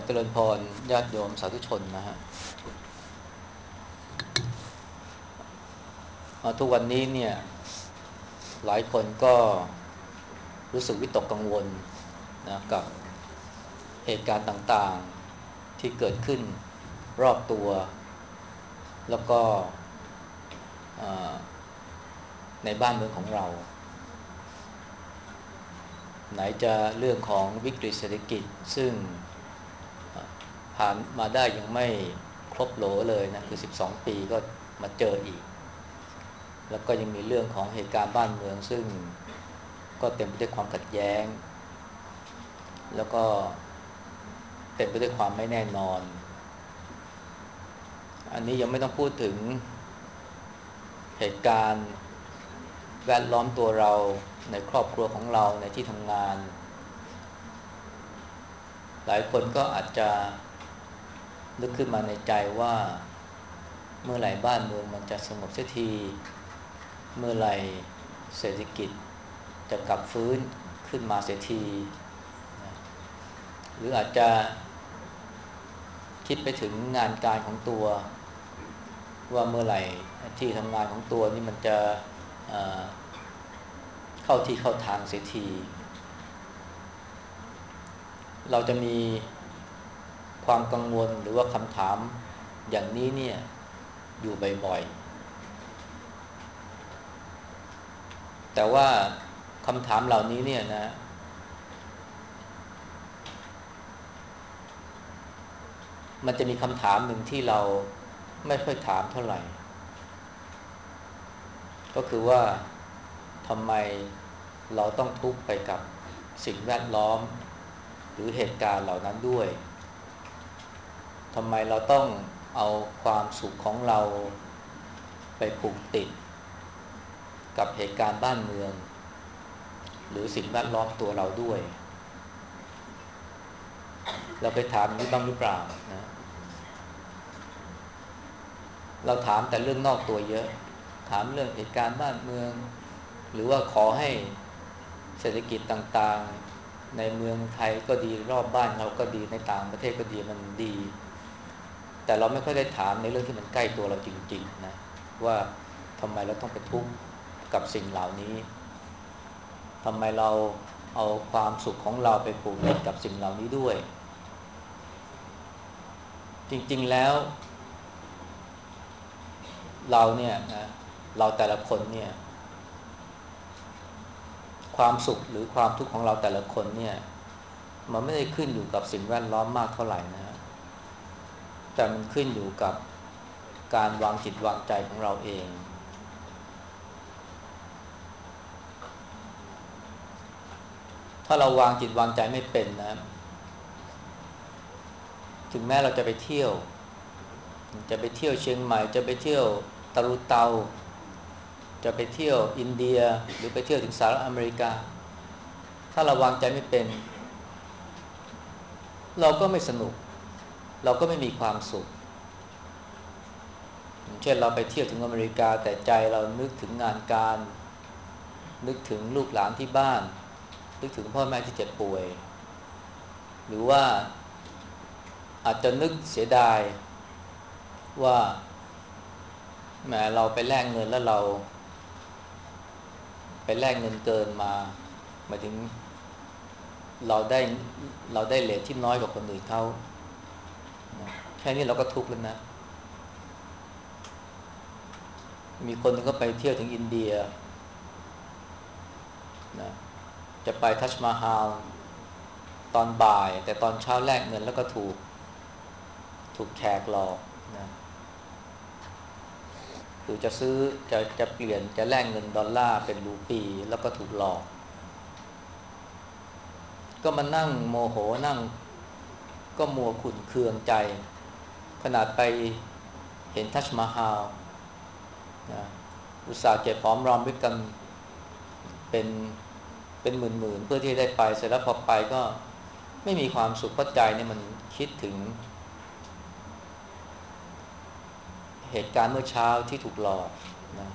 เจริญพรญาติโยมสาธุชนนะฮะทุกวันนี้เนี่ยหลายคนก็รู้สึกวิตกกังวลนะกับเหตุการณ์ต่างๆที่เกิดขึ้นรอบตัวแล้วก็ในบ้านเมืองของเราไหนจะเรื่องของวิกฤตเศรษฐกิจซึ่งผ่านมาได้ยังไม่ครบโหลเลยนะคือ12ปีก็มาเจออีกแล้วก็ยังมีเรื่องของเหตุการณ์บ้านเมืองซึ่งก็เต็มไปด้วยความขัดแย้งแล้วก็เต็มไปด้วยความไม่แน่นอนอันนี้ยังไม่ต้องพูดถึงเหตุการณ์แวดล้อมตัวเราในครอบครัวของเราในที่ทำงานหลายคนก็อาจจะนึกขึ้นมาในใจว่าเมื่อไหร่บ้านเมืองมันจะสงบเสียทีเมื่อไหร่เศรษฐกิจจะกลับฟื้นขึ้นมาเสียทีนะหรืออาจจะคิดไปถึงงานการของตัวว่าเมื่อไหร่ที่ทำงานของตัวนี่มันจะเเข้าที่เข้าทางเสียทีเราจะมีความกังวลหรือว่าคำถามอย่างนี้เนี่ยอยู่บ่อยๆแต่ว่าคำถามเหล่านี้เนี่ยนะมันจะมีคำถามหนึ่งที่เราไม่ค่อยถามเท่าไหร่ก็คือว่าทำไมเราต้องทุกข์ไปกับสิ่งแวดล้อมหรือเหตุการณ์เหล่านั้นด้วยทำไมเราต้องเอาความสุขของเราไปผูกติดกับเหตุการณ์บ้านเมืองหรือสิ่งแวดล้อมตัวเราด้วยเราไปถามนี้บ้างหรือเปล่านะเราถามแต่เรื่องนอกตัวเยอะถามเรื่องเหตุการณ์บ้านเมืองหรือว่าขอให้เศรษฐกิจต่างๆในเมืองไทยก็ดีรอบบ้านเราก็ดีในต่างประเทศก็ดีมันดีแต่เราไม่ค่อยได้ถามในเรื่องที่มันใกล้ตัวเราจริงๆนะว่าทำไมเราต้องไปทุกข์กับสิ่งเหล่านี้ทำไมเราเอาความสุขของเราไปผูกติดกับสิ่งเหล่านี้ด้วยจริงๆแล้วเราเนี่ยนะเราแต่ละคนเนี่ยความสุขหรือความทุกข์ของเราแต่ละคนเนี่ยมันไม่ได้ขึ้นอยู่กับสิ่งแวดล้อมมากเท่าไหร่นะแต่มันขึ้นอยู่กับการวางจิตวางใจของเราเองถ้าเราวางจิตวางใจไม่เป็นนะถึงแม้เราจะไปเที่ยวเชียงใหม่จะไปเที่ยวตะลุเตาจะไปเที่ยวอินเดียหรือไปเที่ยวถึงสหรัฐอเมริกาถ้าเราวางใจไม่เป็นเราก็ไม่สนุกเราก็ไม่มีความสุขอย่างเช่นเราไปเที่ยวถึงอเมริกาแต่ใจเรานึกถึงงานการนึกถึงลูกหลานที่บ้านนึกถึงพ่อแม่ที่เจ็บป่วยหรือว่าอาจจะนึกเสียดายว่าแหมเราไปแลกเงินแล้วเราไปแลกเงินเกินมาหมายถึงเราได้เราได้เรทที่น้อยกว่าคนอื่นเขานะแค่นี้เราก็ทุกข์แล้วนะมีคนหนึงก็ไปเที่ยวถึงอินเดียนะจะไปทัชมาฮาลตอนบ่ายแต่ตอนเช้าแลกเงินแล้วก็ถูกแขกหลอกนะคือจะซื้อจะเปลี่ยนจะแลกเงินดอลลาร์เป็นรูปีแล้วก็ถูกหลอกก็มานั่งโมโหนั่งก็มัวขุ่นเคืองใจขนาดไปเห็นทัชมาฮาลนะอุตส่าห์เก็บหอมรอมริบกันเป็นหมื่นๆเพื่อที่ได้ไปเสร็จแล้วพอไปก็ไม่มีความสุขเพราะใจเนี่ยมันคิดถึงเหตุการณ์เมื่อเช้าที่ถูกหลอกนะ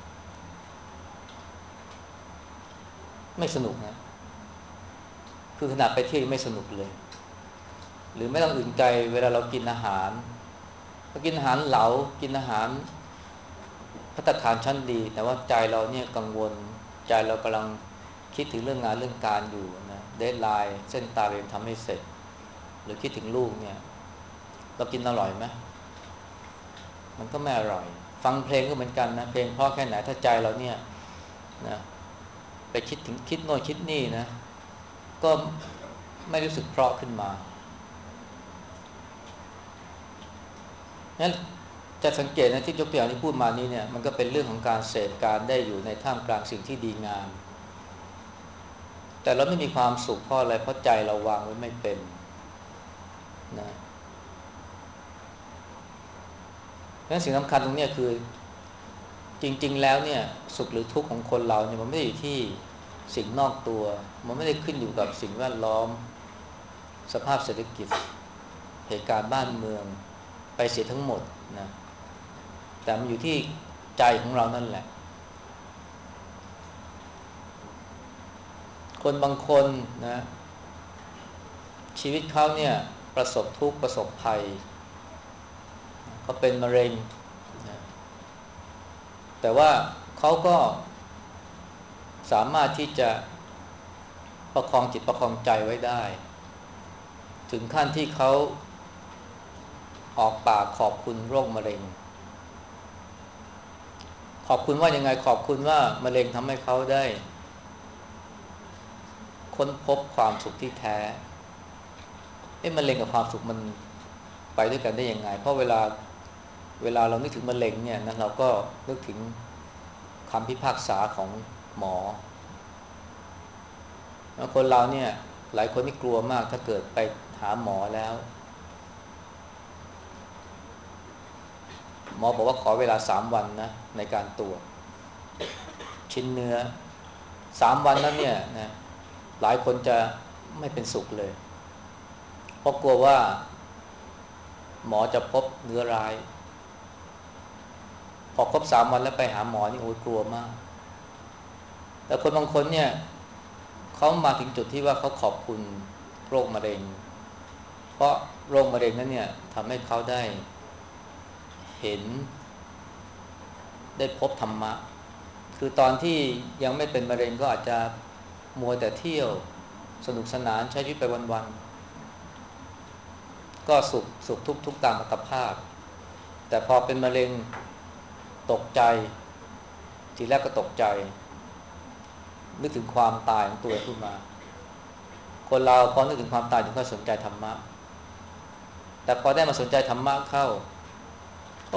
ไม่สนุกนะคือขนาดไปเที่ยวยังไม่สนุกเลยหรือไม่ต้องอื่นไกลเวลาเรากินอาหารเรากินอาหารเหลากินอาหารภัตตาคารชั้นดีแต่ว่าใจเราเนี่ยกังวลใจเรากำลังคิดถึงเรื่องงานเรื่องการอยู่นะเดดไลน์เส้นตายยังทำให้เสร็จหรือคิดถึงลูกเนี่ยเรากินอร่อยไหมมันก็ไม่อร่อยฟังเพลงก็เหมือนกันนะเพลงเพราะแค่ไหนถ้าใจเราเนี่ยนะไปคิดถึงคิดโน่นคิดนี่นะก็ไม่รู้สึกเพราะขึ้นมางั้นจะสังเกตนะที่ยกตัวอย่างที่พูดมานี้เนี่ยมันก็เป็นเรื่องของการเสพการได้อยู่ในท่ามกลางสิ่งที่ดีงามแต่เราไม่มีความสุขเพราะอะไรเพราะใจเราวางไว้ไม่เป็นนะงั้นสิ่งสำคัญตรงนี้คือจริงๆแล้วเนี่ยสุขหรือทุกข์ของคนเราเนี่ยมันไม่ได้อยู่ที่สิ่งนอกตัวมันไม่ได้ขึ้นอยู่กับสิ่งแวดล้อมสภาพเศรษฐกิจเหตุการณ์บ้านเมืองไปเสียทั้งหมดนะแต่มันอยู่ที่ใจของเรานั่นแหละคนบางคนนะชีวิตเขาเนี่ยประสบทุกข์ประสบภัยเขาเป็นมะเร็งนะแต่ว่าเขาก็สามารถที่จะประคองจิตประคองใจไว้ได้ถึงขั้นที่เขาออกปากขอบคุณโรคมะเร็งขอบคุณว่ายังไงขอบคุณว่ามะเร็งทำให้เขาได้ค้นพบความสุขที่แท้มะเร็งกับความสุขมันไปด้วยกันได้ยังไงเพราะเวลาเรานึกถึงมะเร็งเนี่ยนะเราก็นึกถึงคำพิพากษาของหมอแล้วคนเราเนี่ยหลายคนที่กลัวมากถ้าเกิดไปหาหมอแล้วหมอบอกว่าขอเวลา3 วันนะในการตรวจชิ้นเนื้อ3 วันนั้นเนี่ยนะหลายคนจะไม่เป็นสุขเลยเพราะกลัวว่าหมอจะพบเนื้อร้ายพอครบ3 วันแล้วไปหาหมอนี่โอ้ยกลัวมากแต่คนบางคนเนี่ยเขามาถึงจุดที่ว่าเขาขอบคุณโรคมะเร็งเพราะโรคมะเร็งนั้นเนี่ยทำให้เขาได้เห็นได้พบธรรมะคือตอนที่ยังไม่เป็นมะเร็งก็อาจจะมัวแต่เที่ยวสนุกสนานใช้ชีวิตไปวันๆก็สุขทุกตามอัตภาพแต่พอเป็นมะเร็งตกใจทีแรกก็ตกใจนึกถึงความตายของตัวขึ้นมาคนเราพอนึกถึงความตายถึงก็สนใจธรรมะแต่พอได้มาสนใจธรรมะเข้าก็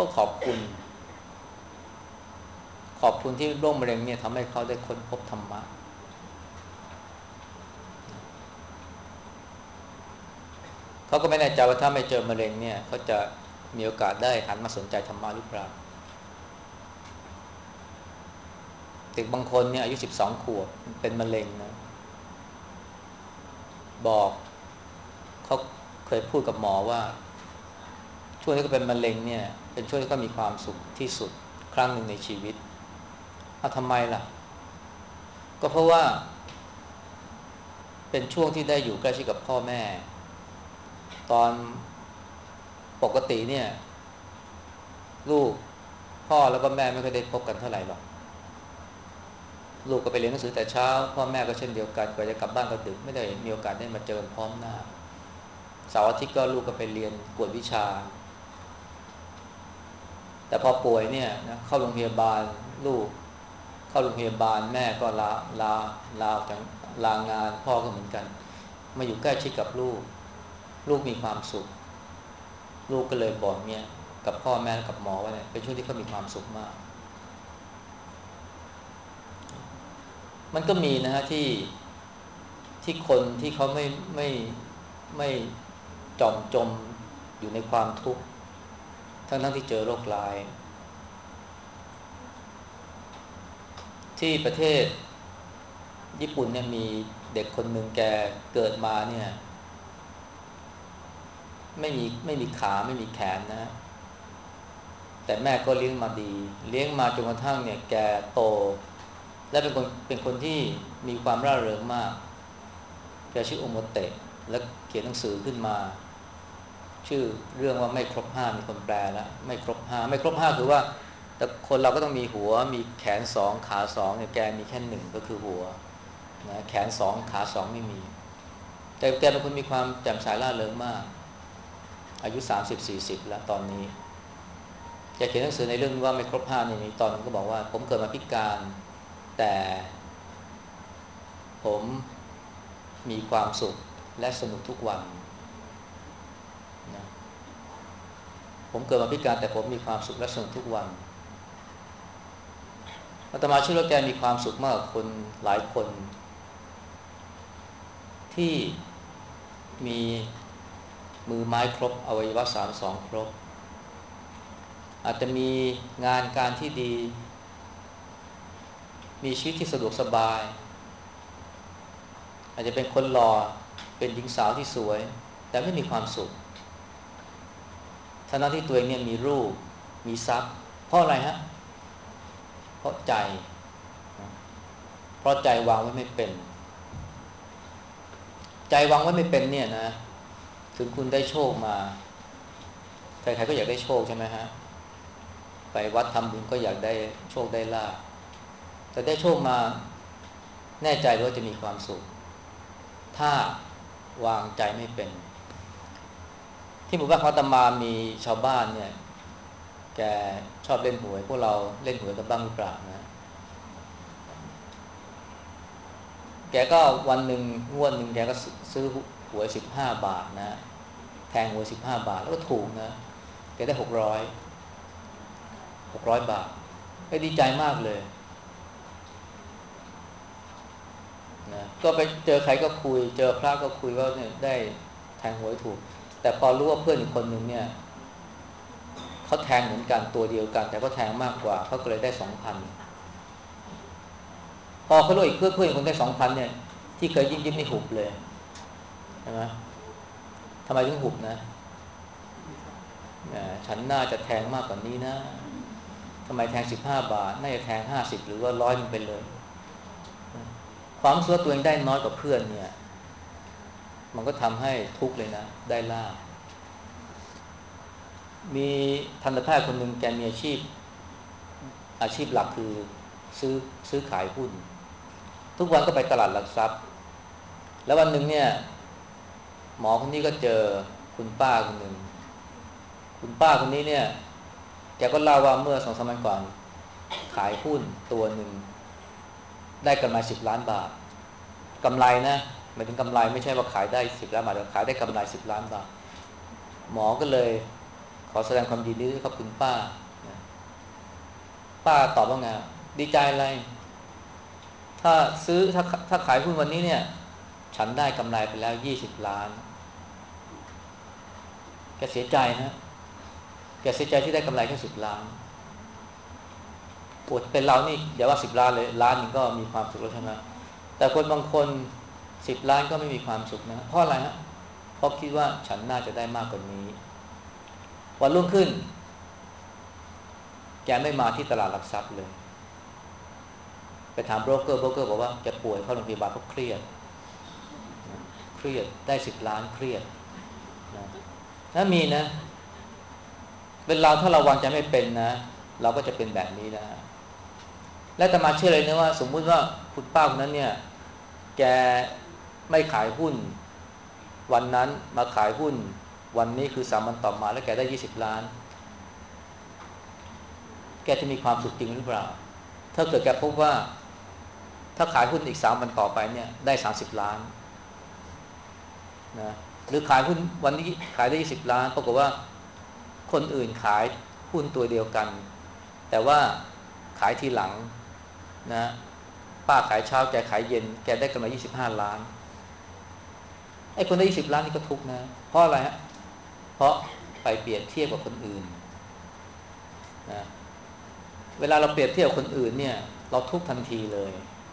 ขอบคุณที่โรคมะเร็งเนี่ยทำให้เขาได้ค้นพบธรรมะเขาก็ไม่แน่ใจว่าถ้าไม่เจอมะเร็งเนี่ยเขาจะมีโอกาสได้หันมาสนใจธรรมะหรือเปล่าเด็กบางคนเนี่ยอายุ12 ขวบเป็นมะเร็งนะบอกเขาเคยพูดกับหมอว่าช่วงที่เขาเป็นมะเร็งเนี่ยเป็นช่วงที่เขามีความสุขที่สุดครั้งหนึ่งในชีวิตทำไมล่ะก็เพราะว่าเป็นช่วงที่ได้อยู่ใกล้ชิดกับพ่อแม่ตอนปกติเนี่ยลูกพ่อแล้วก็แม่ไม่เคอยได้พบกันเท่าไหร่หรอกลูกก็ไปเรียนหนังสือแต่เช้าพ่อแม่ก็เช่นเดียวกันกว่าจะกลับบ้านก็ดึกไม่ได้มีโอกาสได้มาเจอพร้อมหน้าเสาร์อาทิตย์ก็ลูกก็ไปเรียนกวดวิชาแต่พอป่วยเนี่ยนะเข้าโรงพยาบาลลูกเข้าโรงพยาบาลแม่ก็ลาออกจากลางานพ่อก็เหมือนกันมาอยู่ใกล้ชิดกับลูกมีความสุขลูกก็เลยบอกเนี่ยกับพ่อแม่กับหมอว่าเนี่ยเป็นช่วงที่เขามีความสุขมากมันก็มีนะฮะที่คนที่เขาไม่จมอยู่ในความทุกข์ทั้งที่เจอโรคร้ายที่ประเทศญี่ปุ่นเนี่ยมีเด็กคนหนึ่งแกเกิดมาเนี่ยไม่มีขาไม่มีแขนนะแต่แม่ก็เลี้ยงมาดีเลี้ยงมาจนกระทั่งเนี่ยแกโตและเป็นคนที่มีความร่าเริงมากแกชื่อโอโมเตะและเขียนหนังสือขึ้นมาชื่อเรื่องว่าไม่ครบห้ามีคนแปลแล้วไม่ครบห้าไม่ครบห้าคือว่าแต่คนเราก็ต้องมีหัวมีแขนสองขาสองเนี่ยแกมีแค่หนึ่งก็คือหัวนะแขนสองขาสองไม่มีแต่แกเป็นคนมีความแจ่มใสร่าเริงมากอายุ30-40แล้วตอนนี้แกเขียนหนังสือในเรื่องว่าไม่ครบห้าเนี่ยมีตอนก็บอกว่าผมเกิดมาพิการแต่ผมมีความสุขและสนุกทุกวันนะผมเกิดมาพิการแต่ผมมีความสุขและสนุกทุกวันอาตมาเชื่อว่าแกมีความสุขมากกว่าคนหลายคนที่มีมือไม้ครบอวัยวะ32ครบอาจจะมีงานการที่ดีมีชีวิตที่สะดวกสบายอาจจะเป็นคนหล่อเป็นหญิงสาวที่สวยแต่ไม่มีความสุขทั้งที่ตัวเองเนี่ยมีรูปมีทรัพย์เพราะอะไรฮะเพราะใจเพราะใจวางไว้ไม่เป็นใจวางไว้ไม่เป็นเนี่ยนะถึงคุณได้โชคมาใครๆก็อยากได้โชคใช่ไหมฮะไปวัดทำบุญก็อยากได้โชคได้ลาภแต่ได้โชคมาแน่ใจว่าจะมีความสุขถ้าวางใจไม่เป็นที่หมู่บ้านของอาตมามีชาวบ้านเนี่ยแกชอบเล่นหวยพวกเราเล่นหวยกันบ้างหรือเปล่านะแกก็วันหนึ่งงวดหนึ่งแกก็ซื้อหวย15 บาทนะแทงหวย15 บาทแล้วก็ถูกนะแกได้600 บาทก็ดีใจมากเลยนะก็ไปเจอใครก็คุยเจอพระก็คุยว่าเนี่ยได้แทงหวยถูกแต่พอรู้ว่าเพื่อนอีกคนหนึ่งเนี่ยเขาแทงเหมือนกันตัวเดียวกันแต่ก็แทงมากกว่าเขาก็เลยได้2,000พอเขารู้อีกเพื่อนคนได้2,000เนี่ยที่เคยยิ้มนี่หุบเลยใช่ไหมทำไมถึงหุบนะฉันน่าจะแทงมากกว่านี้นะทำไมแทง15 บาทน่าจะแทง50หรือว่า100มันไปเลยความรู้สึกว่าตัวเองได้น้อยกว่าเพื่อนเนี่ยมันก็ทำให้ทุกข์เลยนะได้ลาภมีทันตแพทย์คนหนึ่งแกมีอาชีพหลักคือซื้อซื้อขายหุ้นทุกวันก็ไปตลาดหลักทรัพย์แล้ววันหนึ่งเนี่ยหมอคนนี้ก็เจอคุณป้าคนหนึ่งคุณป้าคนนี้เนี่ยแกก็เล่าว่าเมื่อ2-3 วันก่อนขายหุ้นตัวหนึ่งได้กำไร10 ล้านบาทกำไรนะหมายถึงกำไรไม่ใช่ว่าขายได้10 ล้านบาทแต่ขายได้กำไร10 ล้านบาทหมอก็เลยขอแสดงความยินดีด้วยครับคุณป้าป้าตอบว่าไงดีใจอะไรถ้าซื้อถ้าขายหุ้นวันนี้เนี่ยฉันได้กำไรไปแล้ว20 ล้านแกเสียใจฮะแกเสียใจที่ได้กำไรแค่10 ล้านปวดเป็นเรานี่อย่าว่า10 ล้านเลยล้านนึงก็มีความสุขแล้วใช่ไหมแต่คนบางคน10 ล้านก็ไม่มีความสุขนะเพราะอะไรฮะเพราะคิดว่าฉันน่าจะได้มากกว่านี้วันรุ่งขึ้นแกไม่มาที่ตลาดหลักทรัพย์เลยไปถามโบรกเกอร์บอกว่าแกป่วยเข้าโรงพยาบาลเพราะเครียดเครียดได้10 ล้านเครียดนะถ้ามีนะเป็นเราถ้าเราวางใจไม่เป็นนะเราก็จะเป็นแบบนี้นะและแต่มาเชื่อเลยนะว่าสมมุติว่าคุณป้าคนนั้นเนี่ยแกไม่ขายหุ้นวันนั้นมาขายหุ้นวันนี้คือ3 วันต่อมาแล้วแกได้20 ล้านแกจะมีความสุขจริงหรือเปล่าถ้าเกิดแกพบว่าถ้าขายหุ้นอีก3 วันต่อไปเนี่ยได้30 ล้านนะหรือขายหุ้นวันนี้ขายได้20 ล้านปรากฏว่าคนอื่นขายหุ้นตัวเดียวกันแต่ว่าขายทีหลังนะป้าขายเช้าแกขายเย็นแกได้กำไร25 ล้านไอ้คนได้20 ล้านนี่ก็ทุกข์นะเพราะอะไรฮะเพราะไปเปรียบเทียบกับคนอื่นนะเวลาเราเปรียบเทียบกับคนอื่นเนี่ยเราทุกข์ทันทีเลย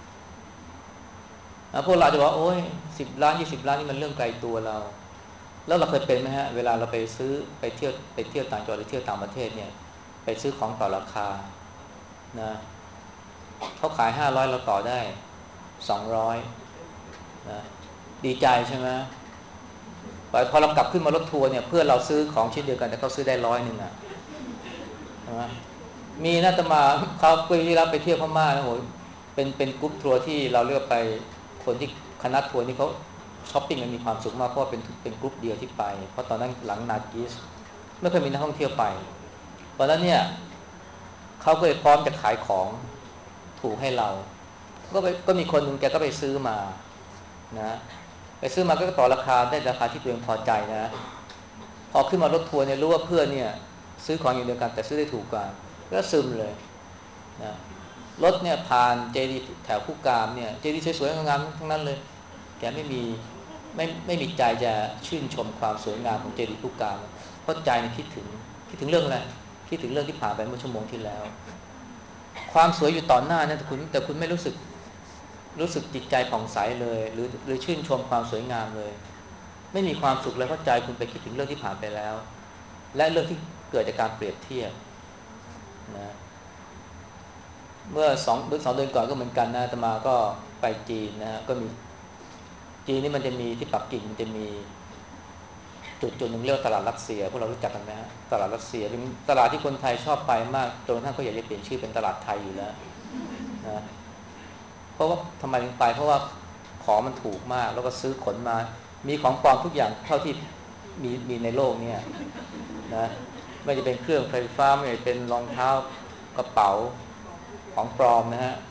พวกเราจะบอกโอ้ย10 ล้าน20 ล้านนี่มันเรื่องไกลตัวเราแล้วเราเคยเป็นไหมฮะเวลาเราไปเที่ยวต่างจังหวัดหรือเที่ยวต่างประเทศเนี่ยไปซื้อของต่อราคานะเขาขาย500เราต่อได้200นะดีใจใช่ไหมพอเรากลับขึ้นมารถทัวร์เนี่ยเพื่อนเราซื้อของชิ้นเดียวกันแต่เขาซื้อได้100อ่ะใช่ไหมมีน่าจะมาเขาไปที่รับไปเที่ยวพม่านะโหเป็นกรุ๊ปทัวร์ที่เราเลือกไปคนที่คณะทัวร์นี่เขาช้อปปิ้งมันมีความสุขมากเพราะเป็นกรุ๊ปเดียวที่ไปเพราะตอนนั้นหลังนาจิสไม่เคยมีนักท่องเที่ยวไปตอนนั้นเนี่ยเขาก็เลยพร้อมจะขายของถูกให้เราก็มีคนหนึ่งแกก็ไปซื้อมานะไปซื้อมาก็ต่อราคาได้ราคาที่ตัวเองพอใจนะพอขึ้นมารถทัวร์เนี่ยรู้ว่าเพื่อนเนี่ยซื้อของอย่างเดียวกันแต่ซื้อได้ถูกกว่าก็ซึมเลยนะรถเนี่ยผ่านเจดีแถวผู้กามเนี่ยเจดีสวยๆงามๆทั้งนั้นเลยแกไม่มีใจจะชื่นชมความสวยงามของเจดีผู้กามเพราะใจเนี่ยคิดถึงเรื่องอะไรคิดถึงเรื่องที่ผ่านไปเมื่อชั่วโมงที่แล้วความสวยอยู่ต่อหน้านะแต่คุณไม่รู้สึกจิตใจผ่องใสเลยหรือชื่นชมความสวยงามเลยไม่มีความสุขเลยเพราะใจคุณไปคิดถึงเรื่องที่ผ่านไปแล้วและเรื่องที่เกิดจากการเปรียบเทียบนะเมื่อ2 เดือนก่อนก็เหมือนกันนะอาตมาก็ไปจีนนะก็มีจีนนี่มันจะมีที่ปักกิ่งมันจะมีจุดหนึ่งเรียกว่าตลาดรัสเซียพวกเรารู้จักกันไหมฮะตลาดรัสเซียเป็นตลาดที่คนไทยชอบไปมากจนกระทั่งเขาอยากจะเปลี่ยนชื่อเป็นตลาดไทยอยู่แล้วนะเพราะว่าทำไมถึงไปเพราะว่าของมันถูกมากแล้วก็ซื้อขนมามีของปลอมทุกอย่างเท่าที่มีในโลกเนี่ยนะไม่จะเป็นเครื่องไฟฟ้าไม่จะเป็นรองเท้ากระเป๋าของปลอมนะฮะ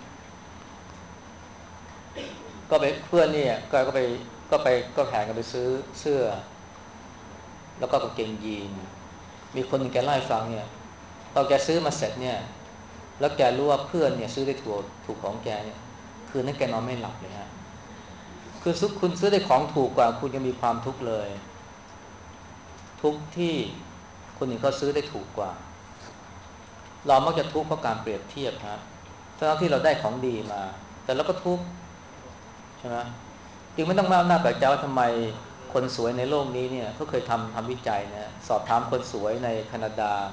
ก็ไปเพื่อนนี่ก็แข่งกันไปซื้อเสื้อแล้วก็กางเกงยีนมีคนหนึงแกเล่าให้ฟังเนี่ยตอนแกซื้อมาเสร็จเนี่ยแล้วแกรู้ว่าเพื่อนเนี่ยซื้อได้ถูกของแกเนี่ยคืนนั้นแกนอนไม่หลับเลยฮะคือคุณซื้อได้ของถูกกว่าคุณยังมีความทุกข์เลยทุกข์ที่คนอื่นเขาซื้อได้ถูกกว่าเรามักจะทุกข์เพราะการเปรียบเทียบฮะทั้งที่เราได้ของดีมาแต่เราก็ทุกข์ใช่ไหมจึงไม่ต้องมาน่าแปลกใจว่าทำไมคนสวยในโลกนี้เนี่ยเขาเคยทำวิจัยนะสอบถามคนสวยในแคนาดา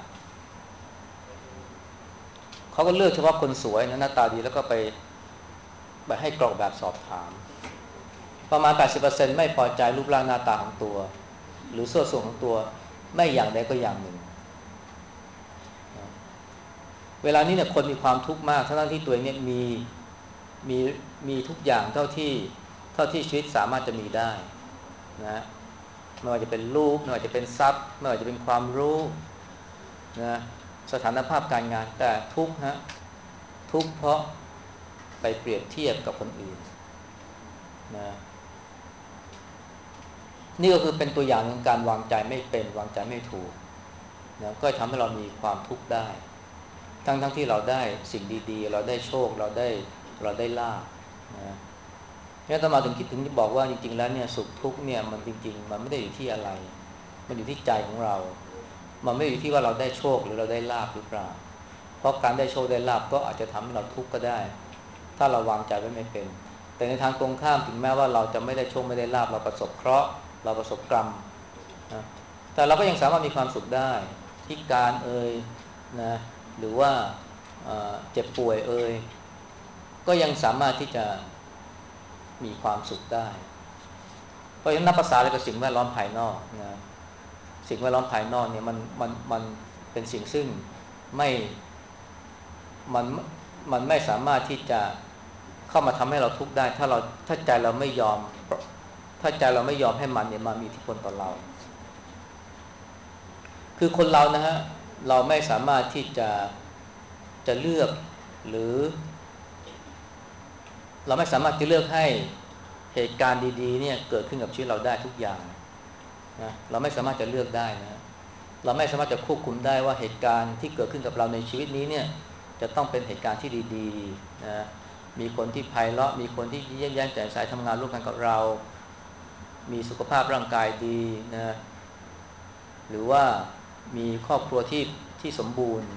เขาก็เลือกเฉพาะคนสวยนะหน้าตาดีแล้วก็ไปให้กรอกแบบสอบถามประมาณ 80% ไม่พอใจรูปร่างหน้าตาของตัวหรือส่วนสูงของตัวไม่อย่างใดก็อย่างหนึ่งเวลานี้เนี่ยคนมีความทุกข์มากทั้งที่ตัวเองเนี่ยมีมีทุกอย่างเท่าที่ชีวิตสามารถจะมีได้นะไม่ว่าจะเป็นลูกไม่ว่าจะเป็นทรัพย์ไม่ว่าจะเป็นความรู้นะสถานภาพการงานแต่ทุกข์ฮะทุกข์เพราะไปเปรียบเทียบกับคนอื่นนะนี่ก็คือเป็นตัวอย่างของการวางใจไม่เป็นวางใจไม่ถูกนะก็ทำให้เรามีความทุกข์ได้ทั้งที่เราได้สิ่งดีๆเราได้โชคเราได้ลาภนะนี่อาตมาถึงจะบอกว่าจริงๆแล้วเนี่ยสุขทุกข์เนี่ยมันจริงๆมันไม่ได้อยู่ที่อะไรมันอยู่ที่ใจของเรามันไม่อยู่ที่ว่าเราได้โชคหรือเราได้ลาภหรือเปล่าเพราะการได้โชคได้ลาภก็อาจจะทำให้เราทุกข์ก็ได้ถ้าเราวางใจไว้ไม่เป็นแต่ในทางตรงข้ามถึงแม้ว่าเราจะไม่ได้โชคไม่ได้ลาภเราประสบเคราะห์เราประสบกรรมนะแต่เราก็ยังสามารถมีความสุขได้พิการนะหรือว่าเจ็บป่วยก็ยังสามารถที่จะมีความสุขได้เพราะฉะนั้นนับภาษาอะไรกับสิ่งแวดล้อมภายนอกนะสิ่งแวดล้อมภายนอกเนี่ยมันเป็นสิ่งซึ่งไม่มันมันไม่สามารถที่จะเข้ามาทำให้เราทุกข์ได้ถ้าใจเราไม่ยอมถ้าใจเราไม่ยอมให้มันเนี่ยมามีอิทธิพลต่อเราคือคนเรานะฮะเราไม่สามารถที่จะเลือกหรือเราไม่สามารถจะเลือกให้เหตุการณ์ดีๆเนี่ยเกิดขึ้นกับชีวิตเราได้ทุกอย่างนะเราไม่สามารถจะเลือกได้นะเราไม่สามารถจะควบคุมได้ว่าเหตุการณ์ที่เกิดขึ้นกับเราในชีวิตนี้เนี่ยจะต้องเป็นเหตุการณ์ที่ดีๆนะมีคนที่ไพเราะมีคนที่ยิ้มแย้มแจ่มใสทำงานร่วมกันกับเรามีสุขภาพร่างกายดีนะหรือว่ามีครอบครัวที่สมบูรณ์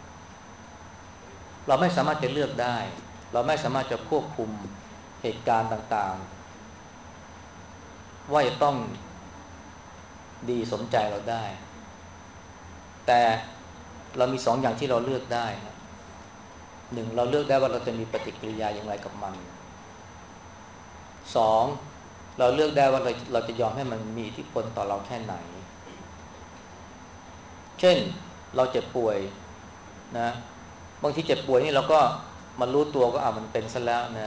เราไม่สามารถจะเลือกได้เราไม่สามารถจะควบคุมเหตุการณ์ต่างๆว่าจะต้องดีสมใจเราได้แต่เรามี2 อย่างที่เราเลือกได้นะหนึ่งเราเลือกได้ว่าเราจะมีปฏิกิริยาอย่างไรกับมัน2 เราเลือกได้ว่าเราจะยอมให้มันมีอิทธิพลต่อเราแค่ไหนเช่นเราเจ็บป่วยนะบางทีเจ็บป่วยนี่เราก็มันรู้ตัวก็มันเป็นซะแล้วนะ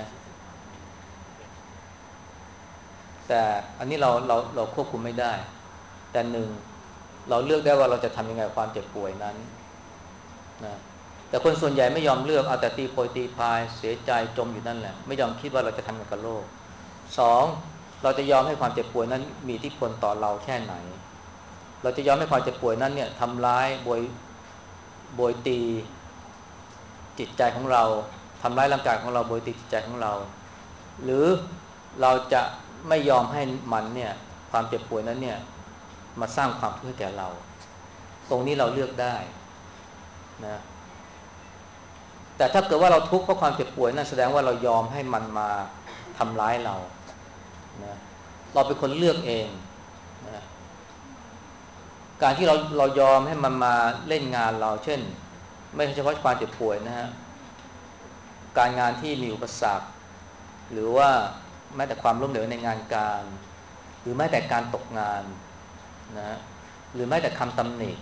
แต่อันนี้เราควบคุมไม่ได้แต่หนึ่งเราเลือกได้ว่าเราจะทำยังไงกับความเจ็บป่วยนั้นนะแต่คนส่วนใหญ่ไม่ยอมเลือกเอาแต่ตีโพยตีพายเสียใจจมอยู่นั่นแหละไม่ยอมคิดว่าเราจะทำกับโลกสองเราจะยอมให้ความเจ็บป่วยนั้นมีอิทธิพลต่อเราแค่ไหนเราจะยอมให้ความเจ็บป่วยนั้นเนี่ยทำร้ายโบยตีจิตใจของเราทำร้ายร่างกายของเราโบยตีจิตใจของเราหรือเราจะไม่ยอมให้มันเนี่ยความเจ็บป่วยนั้นเนี่ยมาสร้างความทุกข์ให้แก่เราตรงนี้เราเลือกได้นะแต่ถ้าเกิดว่าเราทุกข์เพราะความเจ็บป่วยนั่นแสดงว่าเรายอมให้มันมาทำร้ายเรานะเราเป็นคนเลือกเองนะการที่เรายอมให้มันมาเล่นงานเราเช่นไม่เฉพาะความเจ็บป่วยนะฮะการงานที่มีอุปสรรคหรือว่าแม้แต่ความล้มเหลวในงานการหรือแม้แต่การตกงานนะหรือแม้แต่คำตำหนิ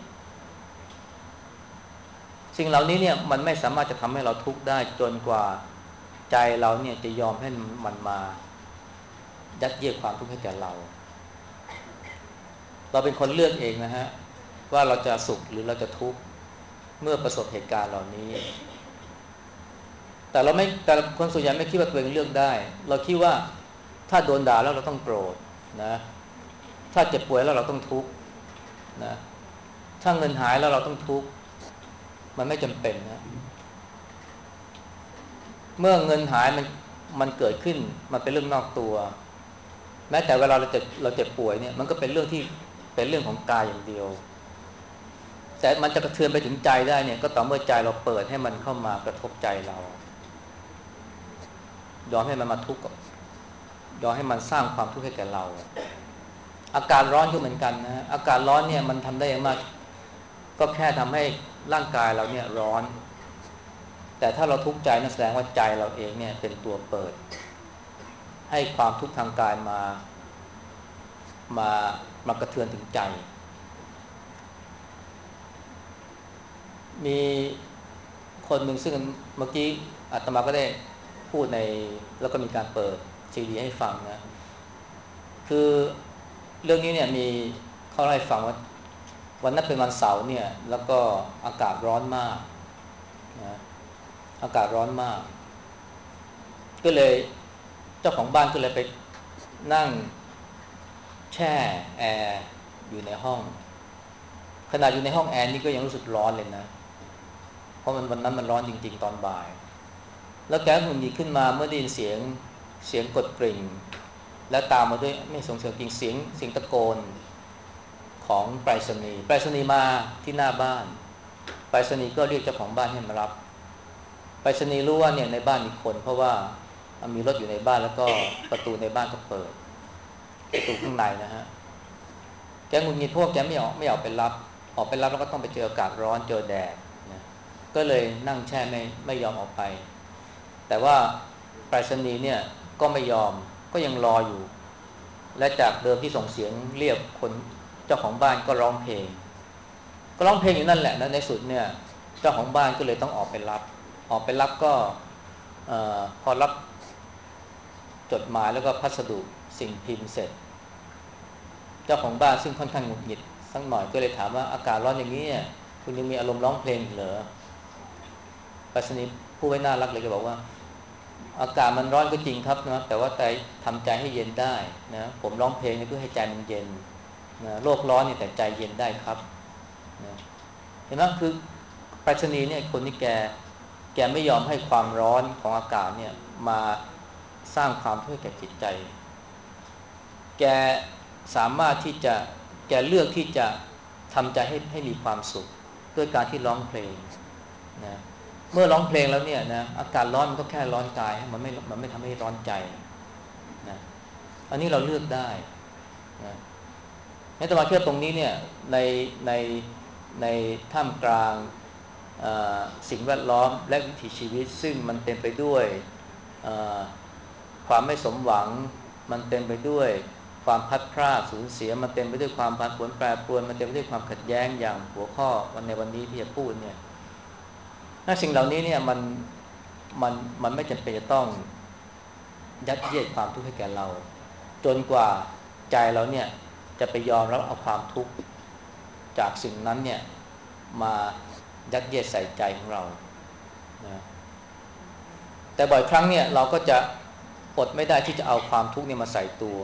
สิ่งเหล่านี้เนี่ยมันไม่สามารถจะทำให้เราทุกข์ได้จนกว่าใจเราเนี่ยจะยอมให้มันมายัดเยียดความทุกข์ให้แก่เราเป็นคนเลือกเองนะฮะว่าเราจะสุขหรือเราจะทุกข์เมื่อประสบเหตุการณ์เหล่านี้แต่คนส่วนใหญ่ไม่คิดว่าตัวเองเลือกได้เราคิดว่าถ้าโดนด่าแล้วเราต้องโกรธนะถ้าเจ็บป่วยแล้วเราต้องทุกข์นะถ้าเงินหายแล้วเราต้องทุกข์มันไม่จำเป็นนะเมื่อเงินหายมันเกิดขึ้นมันเป็นเรื่องนอกตัวแม้แต่เวลาเราเจ็บป่วยเนี่ยมันก็เป็นเรื่องที่เป็นเรื่องของกายอย่างเดียวแต่มันจะกระเทือนไปถึงใจได้เนี่ยก็ต่อเมื่อใจเราเปิดให้มันเข้ามากระทบใจเรายอมให้มันมาทุกข์ยอมให้มันสร้างความทุกข์ให้แก่เราอากาศร้อนก็เหมือนกันนะอากาศร้อนเนี่ยมันทำได้อย่างมากก็แค่ทำให้ร่างกายเราเนี่ยร้อนแต่ถ้าเราทุกข์ใจนั่นแสดงว่าใจเราเองเนี่ยเป็นตัวเปิดให้ความทุกข์ทางกายมามากระเทือนถึงใจมีคนหนึ่งซึ่งเมื่อกี้อาตมาก็ได้พูดในแล้วก็มีการเปิดซีดีให้ฟังนะคือเรื่องนี้เนี่ยมีเขาเล่าให้ฟังว่าวันนั้นเป็นวันเสาร์เนี่ยแล้วก็อากาศร้อนมากนะอากาศร้อนมากก็เลยเจ้าของบ้านก็เลยไปนั่งแช่แอร์อยู่ในห้องขณะอยู่ในห้องแอร์นี่ก็ยังรู้สึกร้อนเลยนะเพราะวันนั้นมันร้อนจริงๆตอนบ่ายแล้วแกหงุดหงิดขึ้นมาเมื่อได้ยินเสียงกดกริ่งและตามมาด้วยไม่ส่งเสียงจริงเสียงตะโกนของไปรษณีย์มาที่หน้าบ้านไปรษณีย์ก็เรียกเจ้าของบ้านให้มารับไปรษณีย์รู้ว่าเนี่ยในบ้านมีคนเพราะว่ามีรถอยู่ในบ้านแล้วก็ประตูในบ้านก็เปิดประตูข้างในนะฮะแกหงุดหงิดพวกแกไม่ออกไปรับออกไปรับแล้วก็ต้องไปเจออากาศร้อนเจอแดดนะก็เลยนั่งแช่ไม่ยอมออกไปแต่ว่าไปรษณีย์เนี่ยก็ไม่ยอมก็ยังรออยู่และจากเดิมที่ส่งเสียงเรียกคนเจ้าของบ้านก็ร้องเพลงอยู่นั่นแหละนะในสุดเนี่ยเจ้าของบ้านก็เลยต้องออกไปรับก็พอรับจดหมายแล้วก็พัสดุสิ่งพิมพ์เสร็จเจ้าของบ้านซึ่งค่อนข้างหงุดหงิดสักหน่อยก็เลยถามว่าอากาศร้อนอย่างนี้เนี่ยคุณยังมีอารมณ์ร้องเพลงอีกเหรอไปรษณีย์ผู้ไว้น่ารักเลยก็บอกว่าอากาศมันร้อนก็จริงครับนะแต่ว่าใจทำใจให้เย็นได้นะผมร้องเพลงเพื่อให้ใจมันเย็นนะโลกร้อนเนี่ยแต่ใจเย็นได้ครับนะเห็นไหมคือไปรษณีย์เนี่ยคนที่แกไม่ยอมให้ความร้อนของอากาศเนี่ยมาสร้างความทุกข์แก่จิตใจแกสามารถที่จะแกเลือกที่จะทำใจให้มีความสุขด้วยการที่ร้องเพลงนะเมื่อร้องเพลงแล้วเนี่ยนะอากาศร้อนมันก็แค่ร้อนกายมันไม่ทำให้ร้อนใจนะอันนี้เราเลือกได้นะในตมาเชื่อตรงนี้เนี่ยในในในท่ามกลางสิ่งแวดล้อมและวิถีชีวิตซึ่งมันเต็มไปด้วยความไม่สมหวังมันเต็มไปด้วยความพัดพรากสูญเสียมันเต็มไปด้วยความผันผวนแปรปรวนมันเต็มไปด้วยความขัดแย้งอย่างหัวข้อวันนี้ที่จะพูดเนี่ยถ้าสิ่งเหล่านี้เนี่ยมันมันไม่จำเป็นจะต้องยัดเยียดความทุกข์ให้แก่เราจนกว่าใจเราเนี่ยจะไปยอมรับเอาความทุกข์จากสิ่งนั้นเนี่ยมายัดเยียดใส่ใจของเรานะแต่บ่อยครั้งเนี่ยเราก็จะอดไม่ได้ที่จะเอาความทุกข์เนี่ยมาใส่ตัว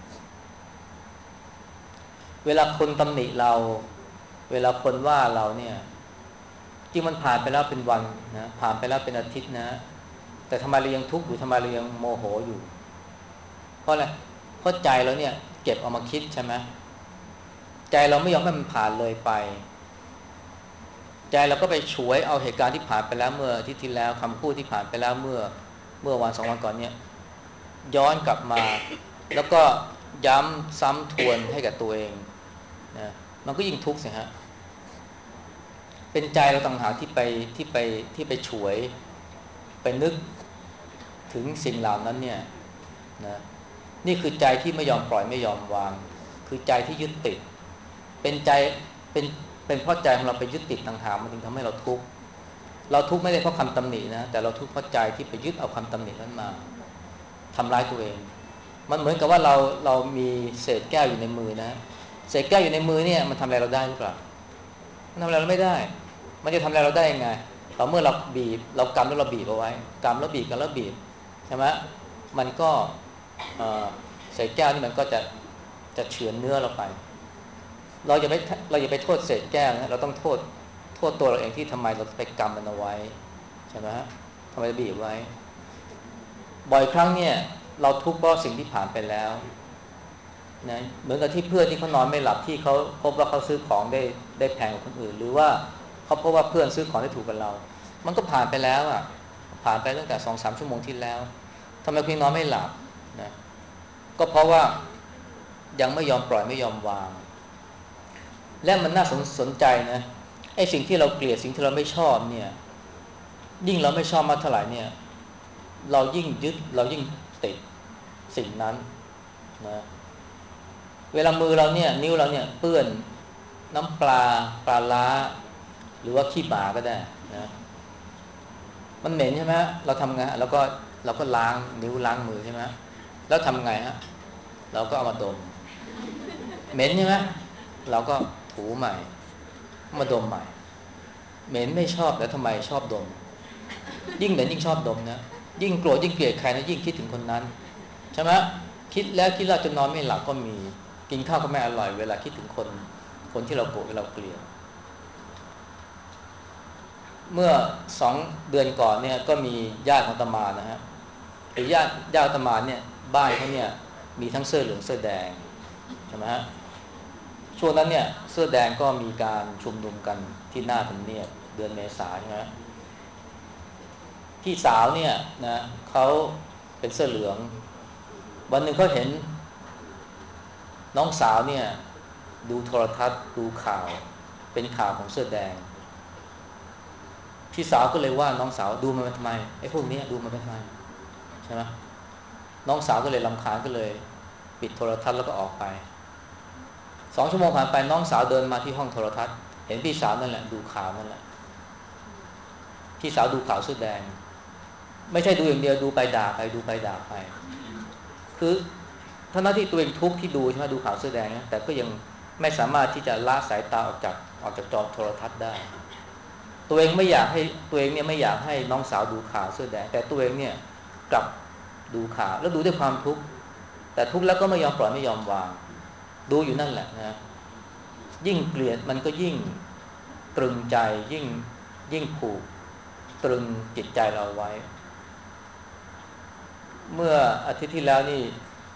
เวลาคนตำหนิเราเวลาคนว่าเราเนี่ยที่มันผ่านไปแล้วเป็นวันนะผ่านไปแล้วเป็นอาทิตย์นะแต่ทำไมเรายังทุกข์อยู่ทำไมเรายังโมโหอยู่เพราะอะไรเพราะใจเราเนี่ยเก็บเอามาคิดใช่ไหมใจเราไม่ยอมให้มันผ่านเลยไปใจเราก็ไปฉวยเอาเหตุการณ์ที่ผ่านไปแล้วเมื่ออาทิตย์ที่แล้วคำพูดที่ผ่านไปแล้วเมื่อวัน2 วันก่อนเนี่ยย้อนกลับมาแล้วก็ย้ำซ้ำทวนให้กับตัวเองนะมันก็ยิ่งทุกข์สิฮะเป็นใจเราต่างหากที่ไปฉวยไปนึกถึงสิ่งเหล่านั้นเนี่ยนะนี่คือใจที่ไม่ยอมปล่อยไม่ยอมวางคือใจที่ยึดติดเป็นใจเป็นเป็นเพราะใจของเราไปยึดติดต่างหากมันถึงทำให้เราทุกข์เราทุกข์ไม่ได้เพราะคำตำหนินะแต่เราทุกข์เพราะใจที่ไปยึดเอาคำตำหนินั้นมาทำร้ายตัวเองมันเหมือนกับว่าเรามีเศษแก้วอยู่ในมือนะเศษแก้วอยู่ในมือเนี่ยมันทำอะไรเราได้หรือเปล่ามันทำอะไรเราไม่ได้มันจะทำอะไรเราได้ยังไงต่อเมื่อเราบีบเรากำแล้วเราบีบเอาไว้กำแล้วบีบกันแล้วบีบใช่ไหมมันก็เศษแก้วนี่มันก็จะเฉือนเนื้อเราไปเราอย่าไปโทษเศษแก้วนะเราต้องโทษตัวเราเองที่ทำไมเราไปกำมันเอาไว้ใช่ไหมทำไมบีบไว้บ่อยครั้งเนี่ยเราทุกข์เพราะสิ่งที่ผ่านไปแล้วนะเหมือนกับที่เพื่อนที่เขานอนไม่หลับที่เขาพบว่าเขาซื้อของได้แพงกว่าคนอื่นหรือว่าเขาพบว่าเพื่อนซื้อของได้ถูกกว่าเรามันก็ผ่านไปแล้วอ่ะผ่านไปตั้งแต่2-3 ชั่วโมงที่แล้วทำไมคุณนอนไม่หลับนะก็เพราะว่ายังไม่ยอมปล่อยไม่ยอมวางและมันน่าสนใจนะไอ้สิ่งที่เราเกลียดสิ่งที่เราไม่ชอบเนี่ยยิ่งเราไม่ชอบมากเท่าไหร่เนี่ยเรายิ่งยึดเรายิ่งติดสิ่งนั้นนะเวลามือเราเนี่ยนิ้วเราเนี่ยเปื้อนน้ำปลาล้าหรือว่าขี้หมาก็ได้นะมันเหม็นใช่ไหมเราทำไงเราก็ล้างนิ้วล้างมือใช่ไหมแล้วทำไงฮะเราก็เอามาดมเหม็นใช่ไหมเราก็ถูใหม่มาดมใหม่เหม็นไม่ชอบแต่ทำไมชอบดมยิ่งเหม็นยิ่งชอบดมนะยิ่งโกรธยิ่งเกลียดใครนะยิ่งคิดถึงคนนั้นใช่ไหมคิดแล้วคิดแล้วจนนอนไม่หลับก็มีกินข้าวก็ไม่อร่อยเวลาคิดถึงคนที่เราโกรธเราเกลียดเมื่อ2 เดือนก่อนเนี่ยก็มีญาติของอาตมานะฮะไอ้ญาติอาตมาเนี่ยบ้านเขาเนี่ยมีทั้งเสื้อเหลืองเสื้อแดงใช่ไหมฮะช่วงนั้นเนี่ยเสื้อแดงก็มีการชุมนุมกันที่หน้าทำเนียบเดือนเมษายนใช่ไหมพี่สาวเนี่ยนะเขาเป็นเสื้อเหลืองวันหนึ่งเขาเห็นน้องสาวเนี่ยดูโทรทัศน์ดูข่าวเป็นข่าวของเสื้อแดงพี่สาวก็เลยว่าน้องสาวดูมันทำไมไอ้พวกนี้ดูมันทำไมใช่ไหมน้องสาวก็เลยรำคาญก็เลยปิดโทรทัศน์แล้วก็ออกไป2 ชั่วโมงผ่านไปน้องสาวเดินมาที่ห้องโทรทัศน์เห็นพี่สาวนั่นแหละดูข่าวนั่นแหละพี่สาวดูข่าวเสื้อแดงไม่ใช่ดูอย่างเดียวดูไปด่าไปดูไปด่าไปคือทั้งที่ตัวเองทุกข์ที่ดูใช่ไหมดูข่าวเสื้อแดงนะแต่ก็ยังไม่สามารถที่จะละสายตาออกจากจอโทรทัศน์ได้ตัวเองไม่อยากให้ตัวเองเนี่ยไม่อยากให้น้องสาวดูข่าวเสื้อแดงแต่ตัวเองเนี่ยกลับดูข่าวแล้วดูด้วยความทุกข์แต่ทุกข์แล้วก็ไม่ยอมปล่อยไม่ยอมวางดูอยู่นั่นแหละนะยิ่งเกลียดมันก็ยิ่งตรึงใจยิ่งผูกตรึงจิตใจเราไว้เมื่ออาทิตย์ที่แล้วนี่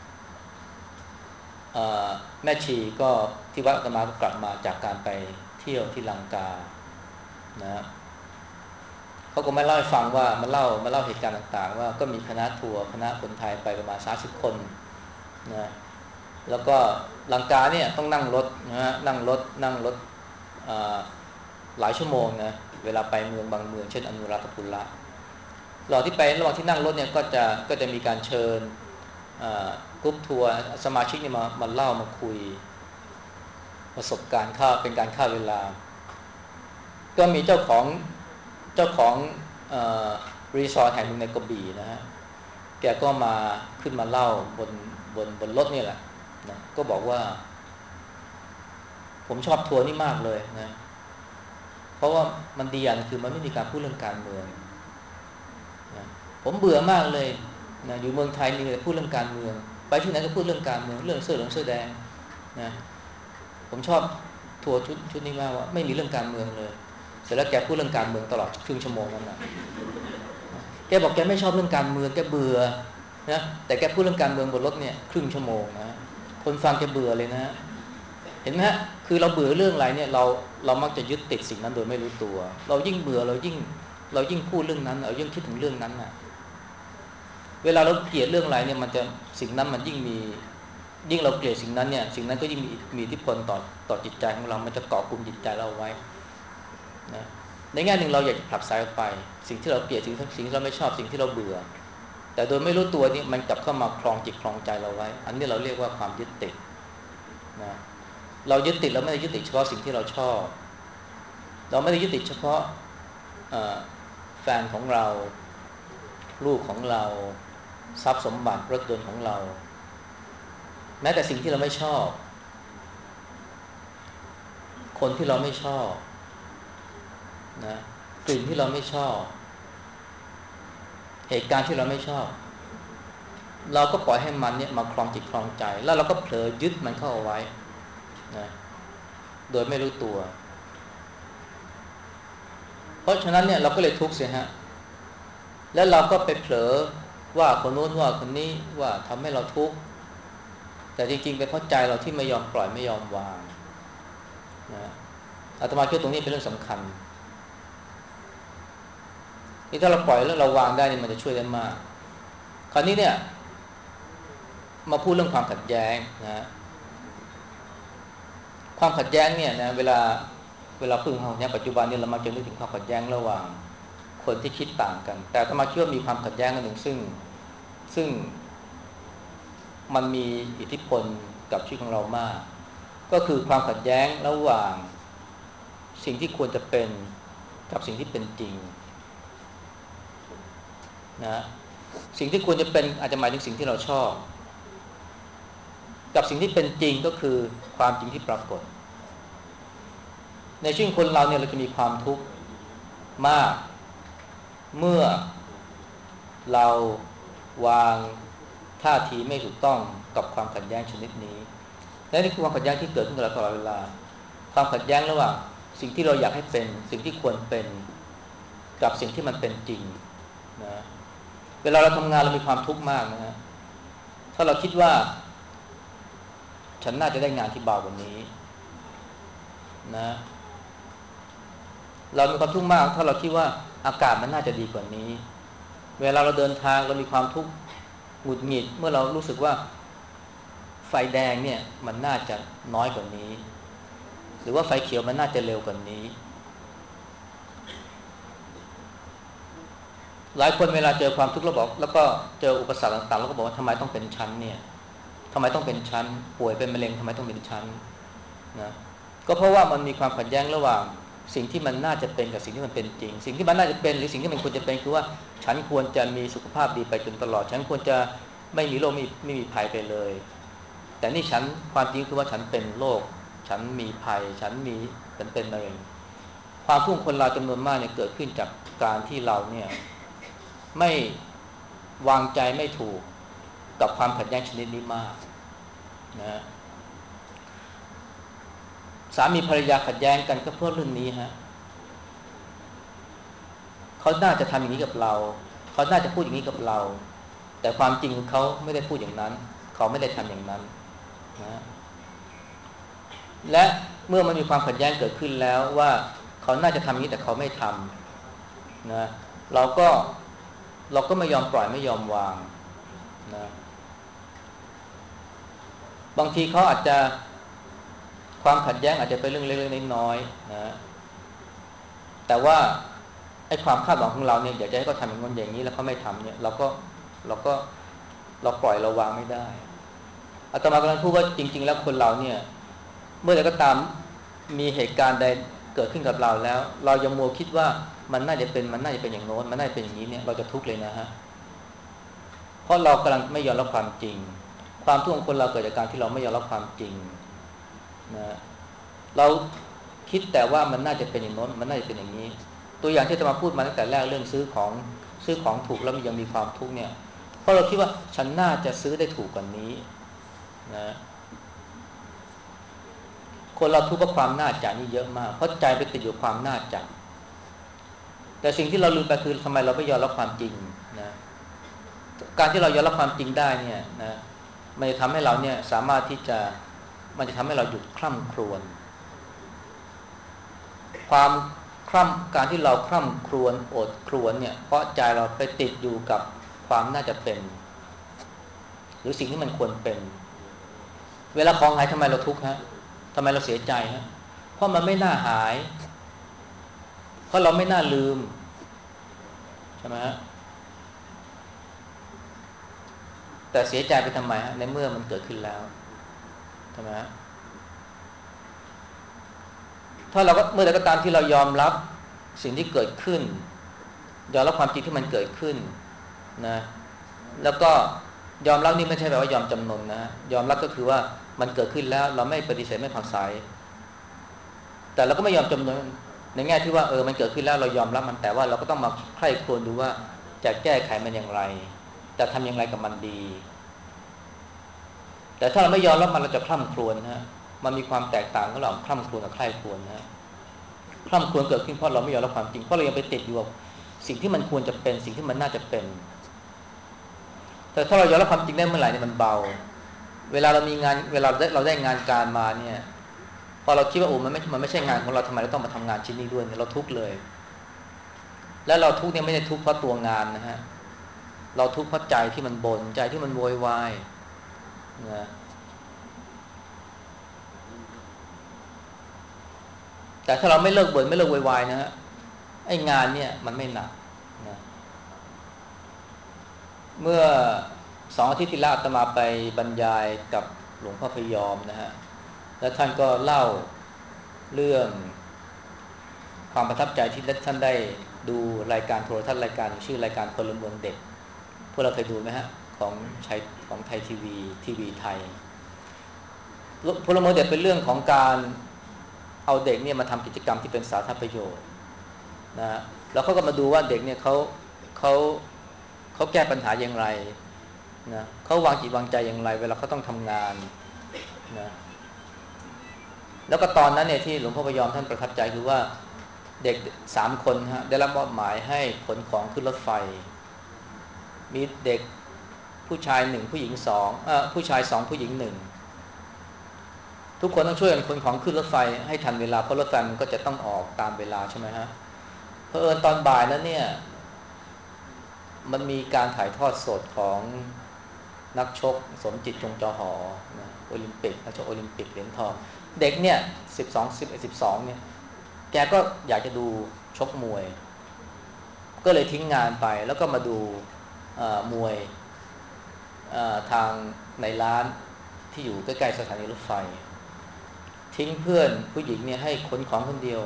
แม่ชีก็ที่วัดอาตมาก็กลับมาจากการไปเที่ยวที่ลังกานะเขาก็มาเล่าให้ฟังว่ามาเล่าเหตุการณ์ต่างๆว่าก็มีคณะทัวร์คณะคนไทยไปประมาณ30 คนนะแล้วก็ลังกาเนี่ยต้องนั่งรถนะฮะนั่งรถอ่าหลายชั่วโมงนะเวลาไปเมืองบางเมืองเช่นอนุราธปุระระหว่างที่นั่งรถเนี่ยก็จะมีการเชิญกรุ๊ปทัวร์สมาชิกเนี่ยมาเล่ามาคุยประสบการณ์เป็นการฆ่าเวลาก็มีเจ้าของรีสอร์ทแห่งหนึ่งในกระบี่นะฮะแกก็มาขึ้นมาเล่าบนรถนี่แหละนะก็บอกว่าผมชอบทัวร์นี่มากเลยนะเพราะว่ามันดีอย่างคือมันไม่มีการพูดเรื่องการเมืองนะผมเบื่อมากเลยนะอยู่เมืองไทยมีแต่พูดเรื่องการเมืองไปที่ไหนก็พูดเรื่องการเมืองเรื่องเสื้อเหลืองเสื้อแดงนะผมชอบทัวร์ชุดนี้มากว่าไม่มีเรื่องการเมืองเลยเสร็จแล้วแกพูดเรื่องการเมืองตลอดครึ่งชั่วโมงนั้นนะแกบอกแกไม่ชอบเรื่องการเมืองแกเบื่อนะแต่แกพูดเรื่องการเมืองบนรถเนี่ยครึ่งชั่วโมงนะคนฟังแกเบื่อเลยนะเห็นไหมฮะคือเราเบื่อเรื่องอะไรเนี่ยเรามักจะยึดติดสิ่งนั้นโดยไม่รู้ตัวเรายิ่งเบื่อเรายิ่งพูดเรื่องนั้นเรายิ่งคิดถึงเรื่องนั้นน่ะเวลาเราเกลียดเรื่องอะไรเนี่ยมันจะสิ่งนั้นมันยิ่งเราเกลียดสิ่งนั้นเนี่ยสิ่งนั้นก็ยิ่งมีอิทธิพลต่อจิตใจของเรามันจะเกาะกลุ่มจิตใจเราไว้นะในแง่หนึ่งเราอยากจะผลักไสออกไปสิ่งที่เราเกลียดสิ่งที่เราไม่ชอบสิ่งที่เราเบื่อแต่โดยไม่รู้ตัวนี่มันกลับเข้ามาครองจิตครองใจเราไว้อันนี้เราเรียกว่าความยึดติดนะเรายึดติดเราไม่ได้ยึดติดเฉพาะสิ่งที่เราชอบเราไม่ได้ยึดติดเฉพาะแฟนของเราลูกของเราทรัพย์สมบัติรถยนต์ของเราแม้แต่สิ่งที่เราไม่ชอบคนที่เราไม่ชอบนะกลิ่นที่เราไม่ชอบเหตุการณ์ที่เราไม่ชอบเราก็ปล่อยให้มันเนี่ยมาครองจิตครองใจแล้วเราก็เผลอยึดมันเข้าเอาไว้นะโดยไม่รู้ตัวเพราะฉะนั้นเนี่ยเราก็เลยทุกข์เสียฮะแล้วเราก็ไปเผลอว่าคนโน้นว่าคนนี้ว่าทำให้เราทุกข์แต่จริงๆเป็นเพราะใจเราที่ไม่ยอมปล่อยไม่ยอมวางนะอาตมาคิดตรงนี้เป็นเรื่องสำคัญที่ถ้าเราปล่อยแล้วเราวางได้นี่มันจะช่วยได้มากคราวนี้เนี่ยมาพูดเรื่องความขัดแย้งนะความขัดแย้งเนี่ยนะเวลาพูดถึงความขัดแย้งปัจจุบันเนี่ยเรามักจะนึกถึงความขัดแย้งระหว่างคนที่คิดต่างกันแต่อาตมาเชื่อมีความขัดแย้งอันหนึ่งซึ่งมันมีอิทธิพลกับชีวิตของเรามากก็คือความขัดแย้งระหว่างสิ่งที่ควรจะเป็นกับสิ่งที่เป็นจริงนะสิ่งที่ควรจะเป็นอาจจะหมายถึงสิ่งที่เราชอบกับสิ่งที่เป็นจริงก็คือความจริงที่ปรากฏในชีวิตคนเราเนี่ยเราจะมีความทุกข์มากเมื่อเราวางท่าทีไม่ถูกต้องกับความขัดแย้งชนิดนี้และนี่คือความขัดแย้งที่เกิดขึ้นกับเราตลอดเวลาความขัดแย้งระหว่างสิ่งที่เราอยากให้เป็นสิ่งที่ควรเป็นกับสิ่งที่มันเป็นจริงนะเวลาเราทำงานเรามีความทุกข์มากนะฮะถ้าเราคิดว่าฉันน่าจะได้งานที่เบากว่านี้นะเรามีความทุกข์มากถ้าเราคิดว่าอากาศมันน่าจะดีกว่านี้เวลาเราเดินทางเรามีความทุกข์หงุดหงิดเมื่อเรารู้สึกว่าไฟแดงเนี่ยมันน่าจะน้อยกว่านี้หรือว่าไฟเขียวมันน่าจะเร็วกว่านี้หลายคนเวลาเจอความทุกข์แล้วก็เจออุปสรรคต่างๆแล้วก็บอกว่าทำไมต้องเป็นชั้นเนี่ยทำไมต้องเป็นชั้นป่วยเป็นมะเร็งทำไมต้องเป็นชั้นนะก็เพราะว่ามันมีความขัดแย้งระหว่างสิ่งที่มันน่าจะเป็นกับสิ่งที่มันเป็นจริงสิ่งที่มันน่าจะเป็นหรือสิ่งที่มันควรจะเป็นคือว่าฉันควรจะมีสุขภาพดีไปจนตลอดฉันควรจะไม่มีโรคไม่มีภัยไปเลยแต่นี่ฉันความจริงคือว่าฉันเป็นโรคฉันมีภัยฉันเป็นมะเร็งความทุกข์คนเราจำนวนมากเนี่ยเกิดขึ้นจากการที่เราเนี่ยไม่วางใจไม่ถูกกับความขัดแย้งชนิดนี้มากนะสามีภรรยาขัดแย้งกันก็เพราะเรื่องนี้ฮะเขาน่าจะทำอย่างนี้กับเราเขาน่าจะพูดอย่างนี้กับเราแต่ความจริงคือเขาไม่ได้พูดอย่างนั้นเขาไม่ได้ทำอย่างนั้นนะและเมื่อมันมีความขัดแย้งเกิดขึ้นแล้วว่าเขาน่าจะทำอย่างนี้แต่เขาไม่ทำนะเราก็เราก็ไม่ยอมปล่อยไม่ยอมวางนะบางทีเขาอาจจะความขัดแย้งอาจจะเป็นเรื่องเล็กๆน้อยๆนะแต่ว่าไอ้ความคาดหวังของเราเนี่ยอยากจะให้เขาทำอย่างนั้นอย่างนี้แล้วเขาไม่ทำเนี่ยเราก็เราปล่อยเราวางไม่ได้อาตมากำลังพูดว่าจริงๆแล้วคนเราเนี่ยเมื่อใดก็ตามมีเหตุการณ์ใดเกิดขึ้นกับเราแล้วเรายังมัวคิดว่ามันน่าจะเป็นอย่างโน้นมันน่าจะเป็นอย่างนี้เนี่ยเราจะทุกข์เลยนะฮะเพราะเรากำลังไม่ยอมรับความจริงความทุกข์ของคนเราเกิดจากการที่เราไม่ยอมรับความจริงนะเราคิดแต่ว่ามันน่าจะเป็นอย่างโน้นมันน่าจะเป็นอย่างนี้ตัวอย่างที่จะมาพูดมาตั้งแต่แรกเรื่องซื้อของถูกแล้วยังมีความทุกข์เนี่ยเพราะเราคิดว่าฉันน่าจะซื้อได้ถูกกว่านี้นะคนเราทุกข์เพราะความน่าจะนี่เยอะมากเพราะใจไปติดอยู่ความน่าจะแต่สิ่งที่เราลืมไปคือทำไมเราไม่ยอมรับความจริงนะการที่เรายอมรับความจริงได้เนี่ยนะมันจะทำให้เราเนี่ยสามารถที่จะมันจะทำให้เราหยุดคร่ำครวญความการที่เราคร่ำครวญอดครวญเนี่ยเพราะใจเราไปติดอยู่กับความน่าจะเป็นหรือสิ่งที่มันควรเป็นเวลาของหายทำไมเราทุกข์ฮะทำไมเราเสียใจฮะเพราะมันไม่น่าหายเพราะเราไม่น่าลืมใช่ไหมฮะแต่เสียใจไปทำไมฮะในเมื่อมันเกิดขึ้นแล้วใช่ไหมฮะถ้าเราก็เมื่อใดก็ตามที่เรายอมรับสิ่งที่เกิดขึ้นยอมรับความจริงที่มันเกิดขึ้นนะแล้วก็ยอมรับนี่ไม่ใช่แปลว่ายอมจำนนนะยอมรับก็คือว่ามันเกิดขึ้นแล้วเราไม่ปฏิเสธไม่ผักใสแต่เราก็ไม่ยอมจำนนในแง่ที่ว่ามันเกิดขึ้นแล้วเรายอมรับมันแต่ว่าเราก็ต้องมาใคร่ครวญดูว่าจะแก้ไขมันอย่างไรจะทำอย่างไรกับมันดีแต่ถ้าเราไม่ยอมรับมันเราจะคร่ำครวญฮะมันมีความแตกต่างระหว่างคร่ำครวญกับใคร่ครวญนะคร่ำครวญเกิดขึ้นเพราะเราไม่ยอมรับความจริงเพราะเรายังไปติดอยู่กับสิ่งที่มันควรจะเป็นสิ่งที่มันน่าจะเป็นแต่ถ้าเรายอมรับความจริงได้เมื่อไหร่เนี่ยมันเบาเวลาเรามีงานเวลาเราได้งานการมาเนี่ยพอเราคิดว่ามันไม่ใช่งานของเราทำไมเราต้องมาทำงานชิ้นนี้ด้วยเนี่ยเราทุกข์เลยแล้วเราทุกข์เนี่ยไม่ได้ทุกข์เพราะตัวงานนะฮะเราทุกข์เพราะใจที่มันบ่นใจที่มันโวยวายนะแต่ถ้าเราไม่เลิกบ่นไม่เลิกโวยวายนะฮะไอ้งานเนี่ยมันไม่หนักนะเมื่อ2 อาทิตย์ที่แล้วอาตมาไปบรรยายกับหลวงพ่อพยอมนะฮะแล้วท่านก็เล่าเรื่องความประทับใจที่ท่านได้ดูรายการโทรทัศน์รายการชื่อรายการพลเมืองเด็กพวกเราเคยดูไหมฮะของชัยของไทยทีวีไทยพลเมืองเด็กเป็นเรื่องของการเอาเด็กเนี่ยมาทำกิจกรรมที่เป็นสาธารณประโยชน์นะแล้วเขาก็มาดูว่าเด็กเนี่ยเขาเขาแก้ปัญหาอย่างไรนะเขาวางจิตวางใจอย่างไรเวลาเขาต้องทำงานนะแล้วก็ตอนนั้นเนี่ยที่หลวงพ่อพยอมท่านประทับใจคือว่าเด็ก3 คนฮะได้รับมอบหมายให้ขนของขึ้นรถไฟมีเด็กผู้ชาย1ผู้หญิง2ผู้ชาย2ผู้หญิง1ทุกคนต้องช่วยกันขนของขึ้นรถไฟให้ทันเวลาเพราะรถไฟมันก็จะต้องออกตามเวลาใช่ไหมฮะเผอิญตอนบ่ายนั้นเนี่ยมันมีการถ่ายทอดสดของนักชกสมจิตจงจอหอนะโอลิมปิกนักชกโอลิมปิกเหรียญทองเด็กเนี่ย12 11 12เนี่ยแกก็อยากจะดูชกมวยก็เลยทิ้งงานไปแล้วก็มาดูมวยทางในร้านที่อยู่ใกล้ๆสถานีรถไฟทิ้งเพื่อนผู้หญิงเนี่ยให้ขนของคนเดียว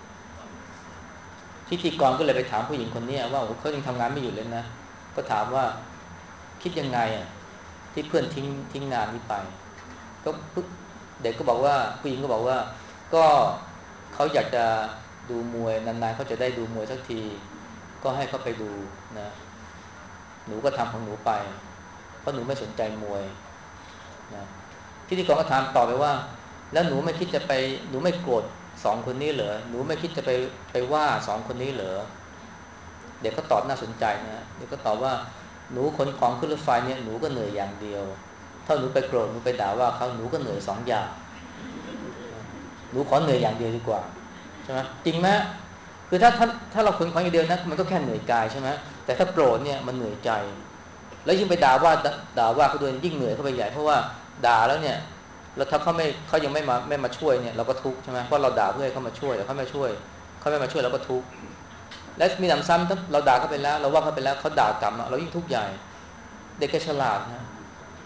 พิธีกรก็เลยไปถามผู้หญิงคนนี้ว่าเขายังทำงานไม่หยุดเลยนะก็ถามว่าคิดยังไงที่เพื่อนทิ้งงานนี้ไปก็เด็กก็บอกว่าผู้หญิงก็บอกว่าก็เขาอยากจะดูมวยนานๆเขาจะได้ดูมวยสักทีก็ให้เขาไปดูนะหนูก็ทำของหนูไปเพราะหนูไม่สนใจมวยนะพิธีกรก็ถามต่อไปว่าแล้วหนูไม่คิดจะไปหนูไม่โกรธ2 คนนี้เหรอหนูไม่คิดจะไปว่า2 คนนี้เหรอเด็กก็ตอบน่าสนใจนะเด็กก็ตอบว่าหนูขนของขึ้นรถไฟเนี่ยหนูก็เหนื่อยอย่างเดียวถ้าหนูไปโกรธหนูไปด่าว่าเขาหนูก็เหนื่อย2 อย่างหนูขอเหนื่อยอย่างเดียวดีกว่าใช่ไหมจริงไหมคือถ้าเราขนของอย่างเดียวนะมันก็แค่เหนื่อยกายใช่ไหมแต่ถ้าโกรธเนี่ยมันเหนื่อยใจแล้วยิ่งไปด่าว่าเขาด้วยยิ่งเหนื่อยเข้าไปใหญ่เพราะว่าด่าแล้วเนี่ยแล้วถ้าเขายังไม่มาช่วยเนี่ยเราก็ทุกข์ใช่ไหมเพราะเราด่าเพื่อให้เขามาช่วยแต่เขาไม่ช่วยเขาไม่มาช่วยเราก็ทุกข์และมีหนำซ้ำถ้าเราด่าเขาไปแล้วเราว่าเขาไปแล้วเขาด่ากลับเรายิ่งทุกข์ใหญ่เด็กแกฉลาดนะ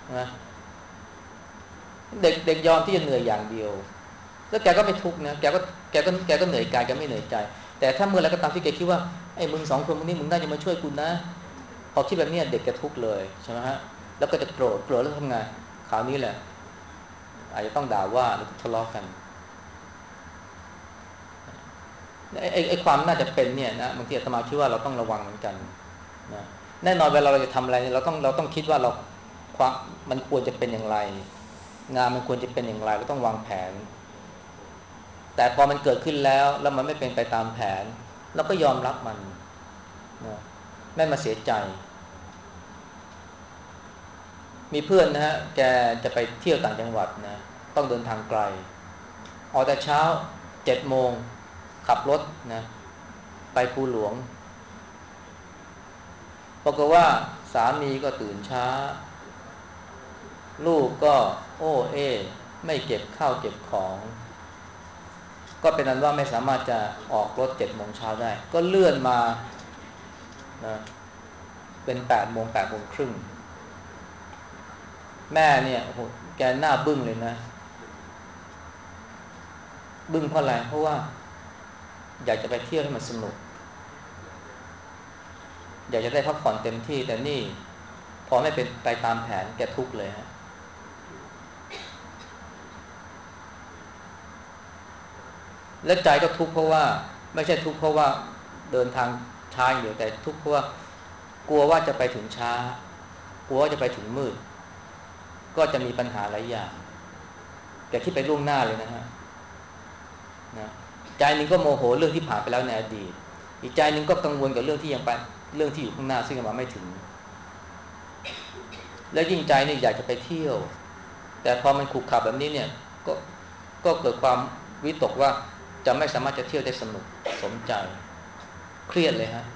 นะเด็กยอมที่จะเหนื่อยอย่างเดียวแล้วแกก็ไม่ทุกข์นะแกก็เหนื่อยกายแกไม่เหนื่อยใจแต่ถ้าเมื่อไรก็ตามที่แกคิดว่าไอ้มึงสองคนพวกนี้มึงน่าจะมาช่วยกูนะพอคิดแบบนี้เด็กแกทุกข์เลยใช่ไหมฮะแล้วก็จะโกรธแล้วทำไงคราวนี้แหละอาจจะต้องด่าว่าหรือทะเลาะกันไอ้ความน่าจะเป็นเนี่ยนะบางทีอาตมาคิดว่าเราต้องระวังเหมือนกันนะแน่นอนเวลาเราจะทำอะไรเราต้องคิดว่าเราความมันควรจะเป็นอย่างไรงานมันควรจะเป็นอย่างไรเราต้องวางแผนแต่พอมันเกิดขึ้นแล้วมันไม่เป็นไปตามแผนเราก็ยอมรับมันนะไม่มาเสียใจมีเพื่อนนะฮะแกจะไปเที่ยวต่างจังหวัดนะต้องเดินทางไกลออกแต่เช้า7 โมงขับรถนะไปภูหลวงปรากฏว่าสามีก็ตื่นช้าลูกก็โอ้เอไม่เก็บข้าวเก็บของก็เป็นนั้นว่าไม่สามารถจะออกรถ7 โมงเช้าได้ก็เลื่อนมานะเป็น8 โมง 8 โมงครึ่งแม่เนี่ยโอ้โหแกหน้าบึ้งเลยนะบึ้งเพราะอะไรเพราะว่าอยากจะไปเที่ยวให้มันสนุกอยากจะได้พักผ่อนเต็มที่แต่นี่พอไม่เป็นไปตามแผนแกทุกข์เลยฮะและใจก็ทุกข์เพราะว่าไม่ใช่ทุกข์เพราะว่าเดินทางช้าอย่างเดียวแต่ทุกข์เพราะว่ากลัวว่าจะไปถึงช้ากลัวว่าจะไปถึงมืดก็จะมีปัญหาหลายอย่างแต่ที่ไปล่วงหน้าเลยนะฮะนะใจหนึ่งก็โมโหเรื่องที่ผ่านไปแล้วในอดีตอีกใจหนึ่งก็กังวลกับเรื่องที่ยังไปเรื่องที่อยู่ข้างหน้าซึ่งยังมาไม่ถึงแล้วยิ่งใจนี่อยากจะไปเที่ยวแต่พอมันขรุขระแบบนี้เนี่ยก็ก็เกิดความวิตกว่าจะไม่สามารถจะเที่ยวได้สนุกสมใจเครียดเลยฮะ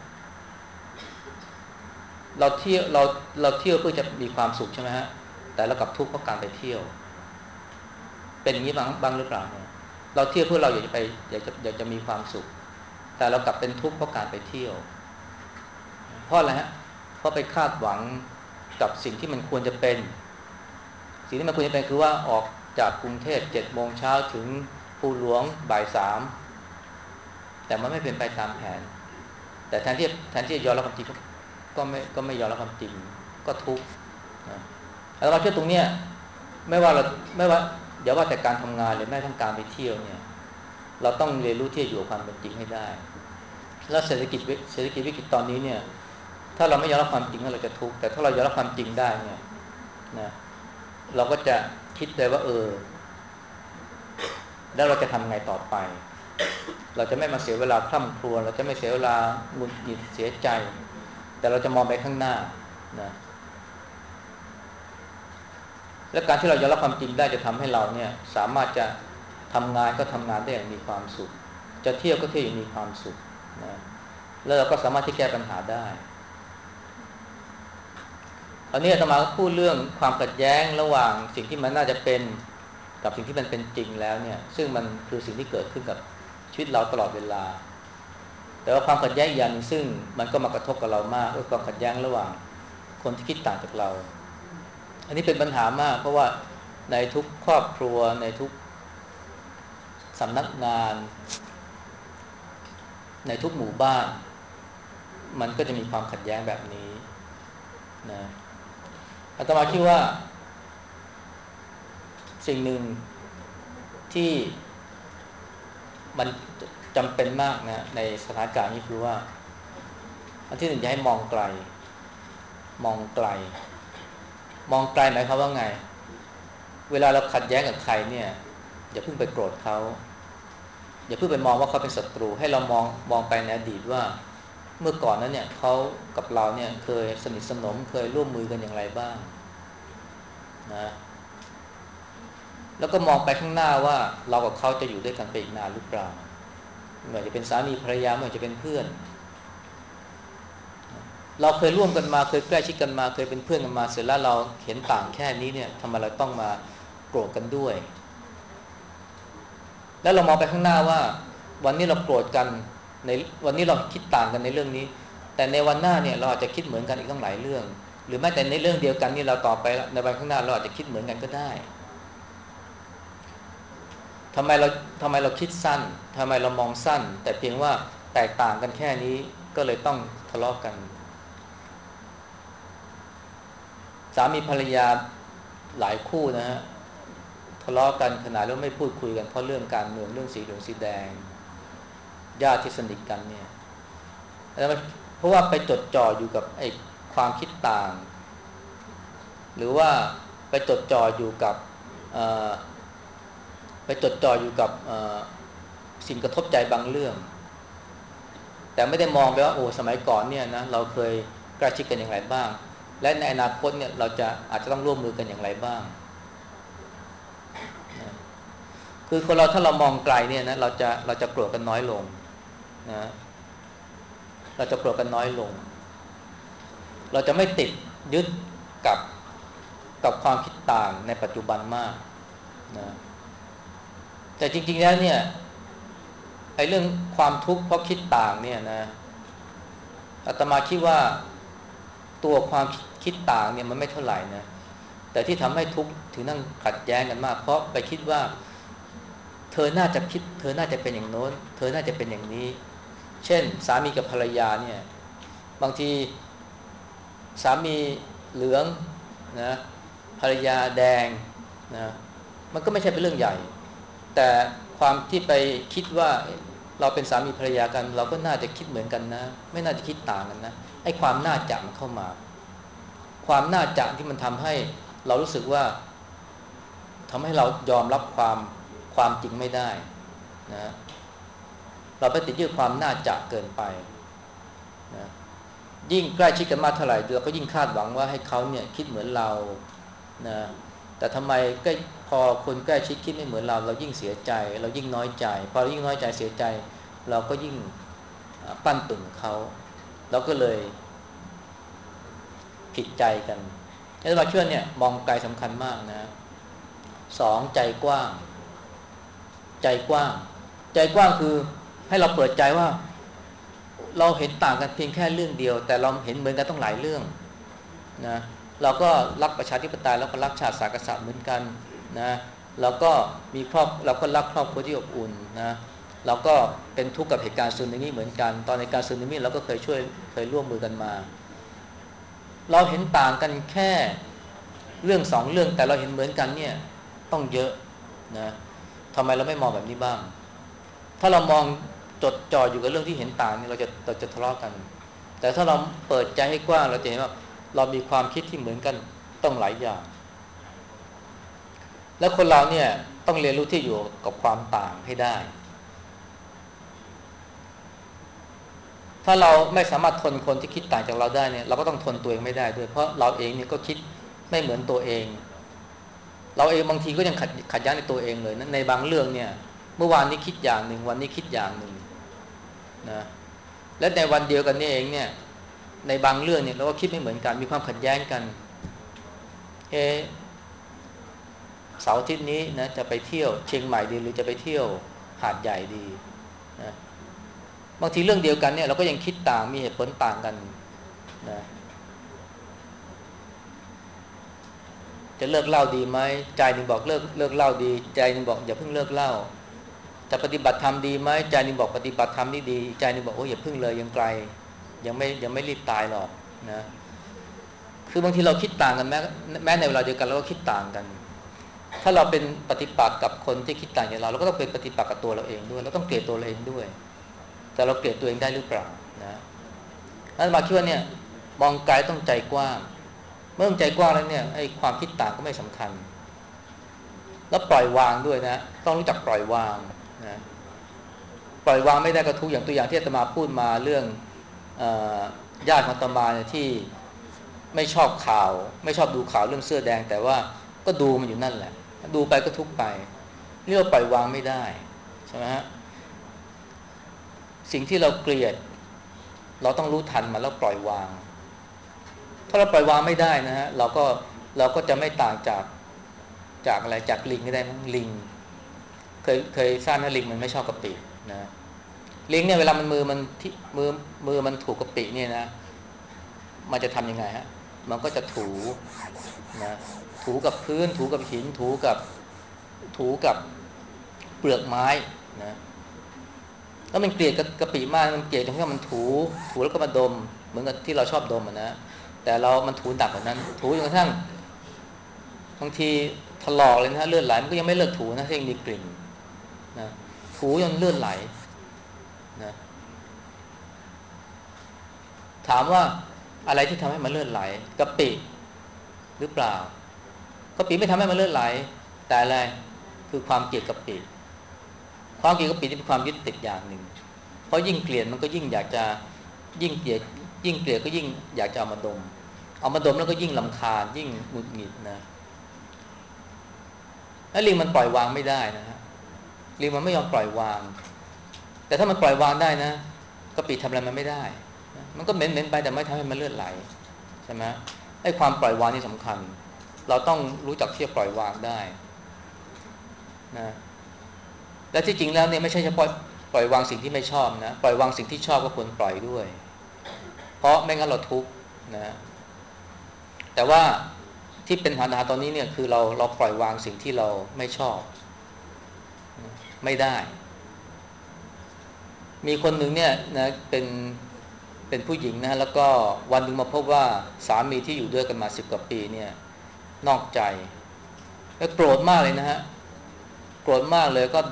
เราเที่ยวเพื่อจะมีความสุขใช่ไหมฮะแต่เรากลับทุกข์เพราะการไปเที่ยวเป็นอย่างนี้บ้างหรือเปล่าเนี่ยเราเที่ยวเพื่อเราอยากจะมีความสุขแต่เรากลับเป็นทุกข์เพราะการไปเที่ยวเพราะอะไรฮะเพราะไปคาดหวังกับสิ่งที่มันควรจะเป็นสิ่งที่มันควรจะเป็นคือว่าออกจากกรุงเทพ7 โมงเช้าถึงภูหลวงบ่าย 3แต่มันไม่เป็นไปตามแผนแต่แทนที่จะยอมรับความจริงก็ไม่ยอมรับความจริงก็ทุกข์นะแล้วเราเชื่อตรงเนี้ยไม่ว่าเราไม่ว่าเดี๋ยวว่าแต่การทำงานหรือแม้ทั้งการไปเที่ยวเนี่ยเราต้องเรียนรู้ที่จะอยู่กับความเป็นจริงให้ได้แล้วเศรษฐกิจวิกฤตตอนนี้เนี่ยถ้าเราไม่ยอมรับความจริงเราจะทุกข์แต่ถ้าเรายอมรับความจริงได้เนี่ยนะเราก็จะคิดเลยว่าแล้วเราจะทำไงต่อไปเราจะไม่มาเสียเวลาคร่ำครวญเราจะไม่เสียเวลาหงุดหงิดเสียใจแต่เราจะมองไปข้างหน้านะและการที่เรายอมรับความจริงได้จะทำให้เราเนี่ยสามารถจะทำงานก็ทำงานได้อย่างมีความสุขจะเที่ยวก็เที่ยวอย่างมีความสุขนะแล้วเราก็สามารถที่แก้ปัญหาได้คราวนี้อาตมาก็พูดเรื่องความขัดแย้งระหว่างสิ่งที่มันน่าจะเป็นกับสิ่งที่มันเป็นจริงแล้วเนี่ยซึ่งมันคือสิ่งที่เกิดขึ้นกับชีวิตเราตลอดเวลาแต่ว่าความขัดแย้งอย่างนึงซึ่งมันก็มากระทบกับเรามากก็ความขัดแย้งระหว่างคนที่คิดต่างจากเราอันนี้เป็นปัญหามากเพราะว่าในทุกครอบครัวในทุกสำนักงานในทุกหมู่บ้านมันก็จะมีความขัดแย้งแบบนี้นะอาตมาคิดว่าสิ่งหนึ่งที่มันจำเป็นมากนะในสถานการณ์นี้คือว่าอันที่หนึ่งจะให้มองไกลมองไกลมองไกลหมายความว่าไงเวลาเราขัดแย้งกับใครเนี่ยอย่าเพิ่งไปโกรธเขาอย่าเพิ่งไปมองว่าเขาเป็นศัตรูให้เรามองไปในอดีตว่าเมื่อก่อนนั้นเนี่ยเขากับเราเนี่ยเคยสนิทสนมเคยร่วมมือกันอย่างไรบ้างนะแล้วก็มองไปข้างหน้าว่าเรากับเขาจะอยู่ด้วยกันไปอีกนานหรือเปล่าไม่ว่าจะเป็นสามีภรรยาไม่ว่าจะเป็นเพื่อนเราเคยร่วมกันมาเคยใกล้ชิดกันมาเคยเป็นเพื่อนกันมาเสร็จแล้วเราเห็นต่างแค่นี้เนี่ยทำไมเราต้องมาโกรธกันด้วยแล้วเรามองไปข้างหน้าว่าวันนี้เราโกรธกันในวันนี้เราคิดต่างกันในเรื่องนี้แต่ในวันหน้าเนี่ยเราอาจจะคิดเหมือนกันอีกตั้งหลายเรื่องหรือแม้แต่ในเรื่องเดียวกันนี่เราต่อไปในวันข้างหน้าเราอาจจะคิดเหมือนกันก็ได้ทำไมเราทำไมเราคิดสั้นทำไมเรามองสั้นแต่เพียงว่าแตกต่างกันแค่นี้ก็เลยต้องทะเลาะกันสามีภรรยาหลายคู่นะฮะทะเลาะกันขนาดแล้วไม่พูดคุยกันเพราะเรื่องการเมืองเรื่องสีเหลืองสีแดงญาติที่สนิทกันเนี่ยแล้วเพราะว่าไปจดจ่ออยู่กับไอ้ความคิดต่างหรือว่าไปจดจ่ออยู่กับไปจดจ่ออยู่กับสิ่งกระทบใจบางเรื่องแต่ไม่ได้มองไปว่าโอ้สมัยก่อนเนี่ยนะเราเคยใกล้ชิดกันอย่างไรบ้างและในอนาคตเนี่ยเราจะอาจจะต้องร่วมมือกันอย่างไรบ้างนะคือคนเราถ้าเรามองไกลเนี่ยนะเราจะโกรธกันน้อยลงนะเราจะโกรธกันน้อยลงเราจะไม่ติดยึดกับความคิดต่างในปัจจุบันมากนะแต่จริงๆแล้วเนี่ยไอ้เรื่องความทุกข์เพราะคิดต่างเนี่ยนะอาตมาคิดว่าตัวความคิดต่างเนี่ยมันไม่เท่าไหร่นะแต่ที่ทำให้ทุกข์ถึงนั่งขัดแย้งกันมากเพราะไปคิดว่าเธอน่าจะคิดเธอน่าจะเป็นอย่างโน้นเธอน่าจะเป็นอย่างนี้เช่นสามีกับภรรยาเนี่ยบางทีสามีเหลืองนะภรรยาแดงนะมันก็ไม่ใช่เป็นเรื่องใหญ่แต่ความที่ไปคิดว่าเราเป็นสามีภรรยากันเราก็น่าจะคิดเหมือนกันนะไม่น่าจะคิดต่างกันนะไอ้ความน่าจะมันเข้ามาความน่าจะที่มันทำให้เรารู้สึกว่าทำให้เรายอมรับความจริงไม่ได้นะเราไปติดยึดความน่าจะเกินไปนะยิ่งใกล้ชิดกันมากเท่าไหร่เราก็ยิ่งคาดหวังว่าให้เขาเนี่ยคิดเหมือนเรานะแต่ทำไมก็พอคนใกล้ชิดคิดไม่เหมือนเรายิ่งเสียใจเรายิ่งน้อยใจพอเรายิ่งน้อยใจเสียใจเราก็ยิ่งปั้นตุ่นเขาเราก็เลยผิดใจกันแล้วมาช่วยเนี่ยมองไกลสำคัญมากนะสองใจกว้างใจกว้างใจกว้างคือให้เราเปิดใจว่าเราเห็นต่างกันเพียงแค่เรื่องเดียวแต่เราเห็นเหมือนกันต้องหลายเรื่องนะเราก็รักประชาธิปไตยแล้วก็รักชาติศาสตร์กษัตริย์เหมือนกันนะเราก็เราก็รักครอบครัวที่อบอุ่นนะเราก็เป็นทุกข์กับเหตุการณ์สึนามิเหมือนกันตอนในการสึนามิเราก็เคยร่วมมือกันมาเราเห็นต่างกันแค่เรื่องสองเรื่องแต่เราเห็นเหมือนกันเนี่ยต้องเยอะนะทำไมเราไม่มองแบบนี้บ้างถ้าเรามองจดจ่ออยู่กับเรื่องที่เห็นต่างเนี่ยเราจะทะเลาะกันแต่ถ้าเราเปิดใจให้กว้างเราจะเห็นว่าเรามีความคิดที่เหมือนกันต้องหลายอย่างแล้วคนเราเนี่ยต้องเรียนรู้ที่อยู่กับความต่างให้ได้ถ้าเราไม่สามารถทนคนที่คิดต่างจากเราได้เนี่ยเราก็ต้องทนตัวเองไม่ได้ด้วยเพราะเราเองเนี่ยก็คิดไม่เหมือนตัวเองเราเองบางทีก็ยังขัดแย้งในตัวเองเลยนะในบางเรื่องเนี่ยเมื่อวานนี้คิดอย่างหนึ่งวันนี้คิดอย่างหนึ่งนะและในวันเดียวกันนี่เองเนี่ยในบางเรื่องเนี่ยเราก็คิดไม่เหมือนกันมีความขัดแย้งกันเออเสาร์อาทิตย์นี้นะจะไปเที่ยวเชียงใหม่ดีหรือจะไปเที่ยวหาดใหญ่ดีนะบางทีเรื่องเดียวกันเนี่ยเราก็ยังคิดต่างมีเหตุผลต่างกันนะจะเลิกเหล้าดีไหมใจหนึ่งบอกเลิกเหล้าดีใจหนึ่งบอกอย่าเพิ่งเลิกเหล้าจะปฏิบัติธรรมดีไหมใจหนึ่งบอกปฏิบัติธรรมนี่ดีใจหนึ่งบอกโอ้ยอย่าเพิ่งเลยยังไกลยังไม่รีบตายหรอกนะคือบางทีเราคิดต่างกันแม้ในเวลาเดียวกันเราก็คิดต่างกันถ้าเราเป็นปฏิปักษ์กับคนที่คิดต่างจากเราก็ต้องเป็นปฏิปักษ์กับตัวเราเองด้วยเราต้องเกลียดตัวเราเองด้วยแต่เราเกลียดตัวเองได้หรือเปล่านะนั้นมาคิดว่าเนี่ยมองไกลต้องใจกว้างเมื่อใจกว้างแล้วเนี่ยไอ้ความคิดต่างก็ไม่สำคัญแล้วปล่อยวางด้วยนะต้องรู้จักปล่อยวางนะปล่อยวางไม่ได้ก็ทุกอย่างตัวอย่างที่อาตมาพูดมาเรื่องญาติของอาตมาเนี่ยที่ไม่ชอบข่าวไม่ชอบดูข่าวเรื่องเสื้อแดงแต่ว่าก็ดูมันอยู่นั่นแหละดูไปก็ทุกไปเรียกว่าปล่อยวางไม่ได้ใช่ไหมฮะสิ่งที่เราเกลียดเราต้องรู้ทันมันแล้วปล่อยวางถ้าเราปล่อยวางไม่ได้นะฮะเราก็จะไม่ต่างจากอะไรจากลิงก็ได้มั้งลิงเคยทราบไหมลิงมันไม่ชอบกะปินะลิงเนี่ยเวลามันมือมันที่มือมันถูกกะปิเนี่ยนะมันจะทำยังไงฮะมันก็จะถูนะถูกับพื้นถูกับหินถูกับเปลือกไม้นะแล้วมันเกลียดกะปิมากมันเกลียดตรงที่มันถูแล้วก็มาดมเหมือนกับที่เราชอบดมนะแต่มันถูหนักกว่านั้นถูจนกระทั่งบางทีถลอกเลยนะเลือดไหลมันก็ยังไม่เลิกถูนะถ้ายังมีกลิ่นนะถูจนเลือดไหลนะถามว่าอะไรที่ทำให้มันเลือดไหลกะปิหรือเปล่ากะปิไม่ทำให้มันเลือดไหลแต่อะไรคือความเกลียดกะปิความเกลียดกะปินี่เป็นความยึดติดอย่างหนึ่งเพราะยิ่งเกลียดมันก็ยิ่งอยากจะยิ่งเกลียดก็ยิ่งอยากจะเอามาดมแล้วก็ยิ่งรำคาญยิ่งหงุดหงิดนะแล้วลิงมันปล่อยวางไม่ได้นะฮะลิงมันไม่ยอมปล่อยวางแต่ถ้ามันปล่อยวางได้นะกะปิทำอะไรมันไม่ได้มันก็เหม็นไปแต่ไม่ทำให้มันเลือดไหลใช่ไหมไอ้ความปล่อยวางนี่สำคัญเราต้องรู้จักที่จะปล่อยวางได้นะและที่จริงแล้วเนี่ยไม่ใช่เฉพาะปล่อยวางสิ่งที่ไม่ชอบนะปล่อยวางสิ่งที่ชอบก็ควรปล่อยด้วยเพราะไม่งั้นเราทุกข์นะแต่ว่าที่เป็นปัญหาตอนนี้เนี่ยคือเราปล่อยวางสิ่งที่เราไม่ชอบไม่ได้มีคนหนึ่งเนี่ยนะเป็นผู้หญิงนะแล้วก็วันหนึ่งมาพบว่าสามีที่อยู่ด้วยกันมา10 กว่าปีเนี่ยนอกใจแล้วโกรธมากเลยนะฮะโกรธมากเลยก็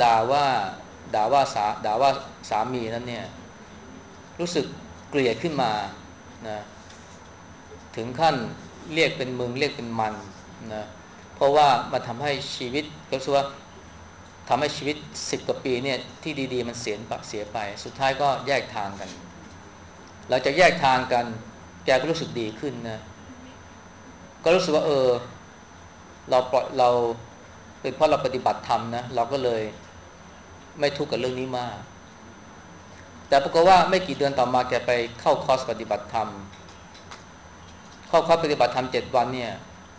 ด่าว่าสามีนั้นเนี่ยรู้สึกเกลียดขึ้นมานะถึงขั้นเรียกเป็นมึงเรียกเป็นมันนะเพราะว่ามันทำให้ชีวิตก็คือว่าทำให้ชีวิต10 กว่าปีเนี่ยที่ดีๆมันเสียไปสุดท้ายก็แยกทางกันหลังจากแยกทางกันแกก็รู้สึกดีขึ้นนะก็รู้สึกว่าเราเป็นเพราะเราปฏิบัติธรรมนะเราก็เลยไม่ทุกข์กับเรื่องนี้มากแต่ปรากฏว่าไม่กี่เดือนต่อมาแกไปเข้าคอร์สปฏิบัติธรรมเข้าคอร์สปฏิบัติธรรม7 วันเนี่ย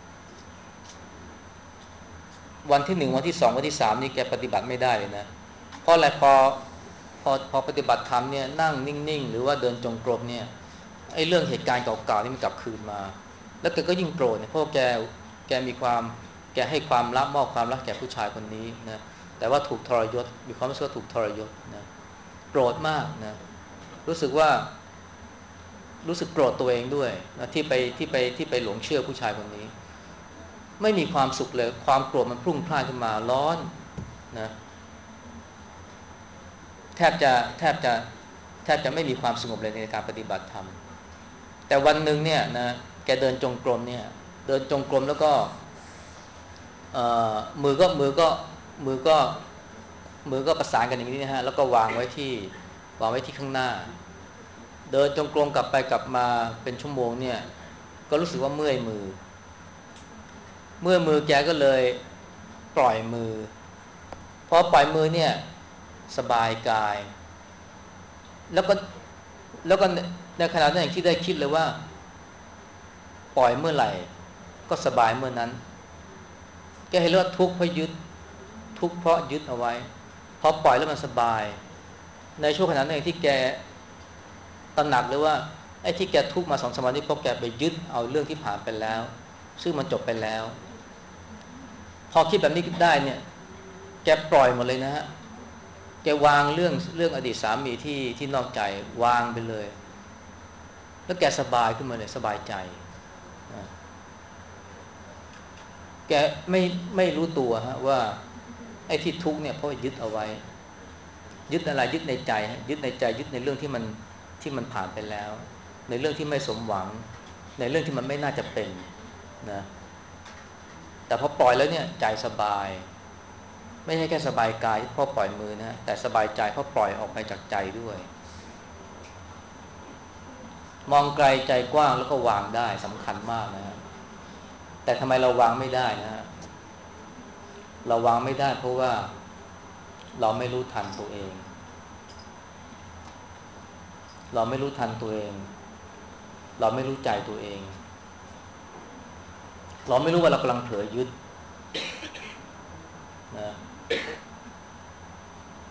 วันที่1วันที่2วันที่3นี่แกปฏิบัติไม่ได้เลยนะเพราะอะไรพอปฏิบัติธรรมเนี่ยนั่งนิ่งๆหรือว่าเดินจงกรมเนี่ยไอ้เรื่องเหตุการณ์เก่าๆนี่มันกลับคืนมาแล้วแกก็ยิ่งโกรธเนี่ยเพราะแกมีความแกให้ความรักมอบความรักแก่ผู้ชายคนนี้นะแต่ว่าถูกทรยศมีความรู้สึกว่าถูกทรยศนะโกรธมากนะรู้สึกว่ารู้สึกโกรธตัวเองด้วยนะที่ไปหลงเชื่อผู้ชายคนนี้ไม่มีความสุขเลยความโกรธมันพุ่งพล่านขึ้นมาร้อนนะแทบจะแทบจะแทบจะไม่มีความสงบเลยในการปฏิบัติธรรมแต่วันหนึ่งเนี่ยนะแกเดินจงกรมเนี่ยเดินจงกรมแล้วก็เอ่อมือก็มือก็มือก็มือก็ประสานกันอย่างนี้นะฮะแล้วก็วางไว้ที่ข้างหน้าเดินจงกรมกลับไปกลับมาเป็นชั่วโมงเนี่ยก็รู้สึกว่าเมื่อยมือแกก็เลยปล่อยมือพอปล่อยมือเนี่ยสบายกายแล้วก็แล้วก็ในขณะนั้นอย่างที่ได้คิดเลยว่าปล่อยเมื่อไหร่ก็สบายเมื่อนั้นแกเห็นว่าทุกข์เพราะยึดทุกข์เพราะยึดเอาไว้พอปล่อยแล้วมันสบายในช่วงขณะนั้นเองที่แกตระหนักเลยว่าไอ้ที่แกทุกข์มา2-3 วันนี้เพราะแกไปยึดเอาเรื่องที่ผ่านไปแล้วซึ่งมันจบไปแล้วพอคิดแบบนี้ได้เนี่ยแกปล่อยหมดเลยนะฮะแกวางเรื่องอดีตสามีที่นอกใจวางไปเลยแล้วแกสบายขึ้นมาเลยสบายใจแกไม่รู้ตัวฮะว่าไอ้ที่ทุกข์เนี่ยเพราะยึดเอาไว้ยึดอะไรยึดในใจฮะยึดในใจยึดในเรื่องที่มันผ่านไปแล้วในเรื่องที่ไม่สมหวังในเรื่องที่มันไม่น่าจะเป็นนะแต่พอปล่อยแล้วเนี่ยใจสบายไม่ใช่แค่สบายกายเพราะปล่อยมือนะแต่สบายใจเพราะปล่อยออกไปจากใจด้วยมองไกลใจกว้างแล้วก็วางได้สำคัญมากนะฮะแต่ทำไมเราวางไม่ได้นะฮะเราวางไม่ได้เพราะว่าเราไม่รู้ทันตัวเองเราไม่รู้ทันตัวเองเราไม่รู้ใจตัวเองเราไม่รู้ว่าเรากำลังเผลอยึดนะ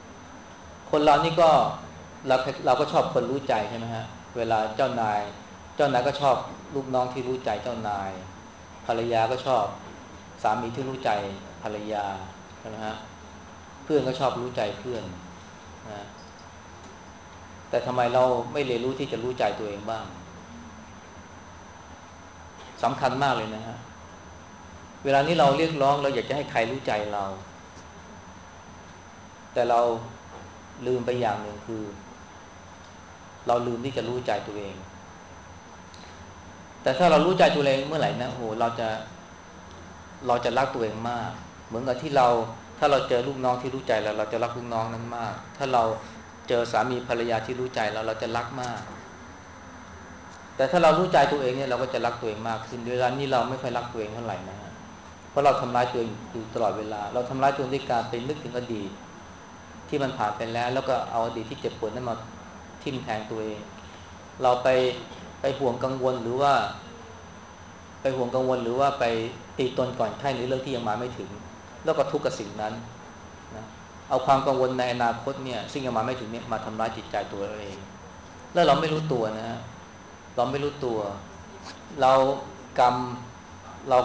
คนเรานี่ก็เราก็ชอบคนรู้ใจใช่ไหมฮะเวลาเจ้านายเจ้านายก็ชอบลูกน้องที่รู้ใจเจ้านายภรรยาก็ชอบสามีที่รู้ใจภรรยาใช่ไหมฮะเพื่อนก็ชอบรู้ใจเพื่อนนะแต่ทำไมเราไม่เรียนรู้ที่จะรู้ใจตัวเองบ้างสำคัญมากเลยนะฮะเวลานี้เราเรียกร้องเราอยากจะให้ใครรู้ใจเราแต่เราลืมไปอย่างหนึ่งคือเราลืมที่จะรู้ใจตัวเองแต่ถ้าเรารู้ใจตัวเองเมื่อไหร่นะโอ้โหเราจะรักตัวเองมากเหมือนกับที่เราถ้าเราเจอลูกน้องที่รู้ใจเราจะรักลูกน้องนั้นมากถ้าเราเจอสามีภรรยาที่รู้ใจเราจะรักมากแต่ถ้าเรารู้ใจตัวเองเนี่ยเราก็จะรักตัวเองมากขึ้นเวลานี้เราไม่ค่อยรักตัวเองเท่าไหร่นะฮะเพราะเราทำร้ายตัวเองอยู่ตลอดเวลาเราทำร้ายตัวเองด้วยการไปนึกถึงอดีตที่มันผ่านไปแล้วก็เอาอดีตที่เจ็บปวดนั้นมาทิ่มแทงตัวเองเราไปห่วงกังวลหรือว่าไปตีตนก่อนไข้ในเรื่องที่ยังมาไม่ถึงแล้วก็ทุกข์กับสิ่งนั้นนะเอาความกังวลในอนาคตเนี่ยซึ่งยังมาไม่ถึงเนี่ยมาทำร้ายจิตใจตัวเราเองแล้วเราไม่รู้ตัวนะฮะเราไม่รู้ตัวเรากเรา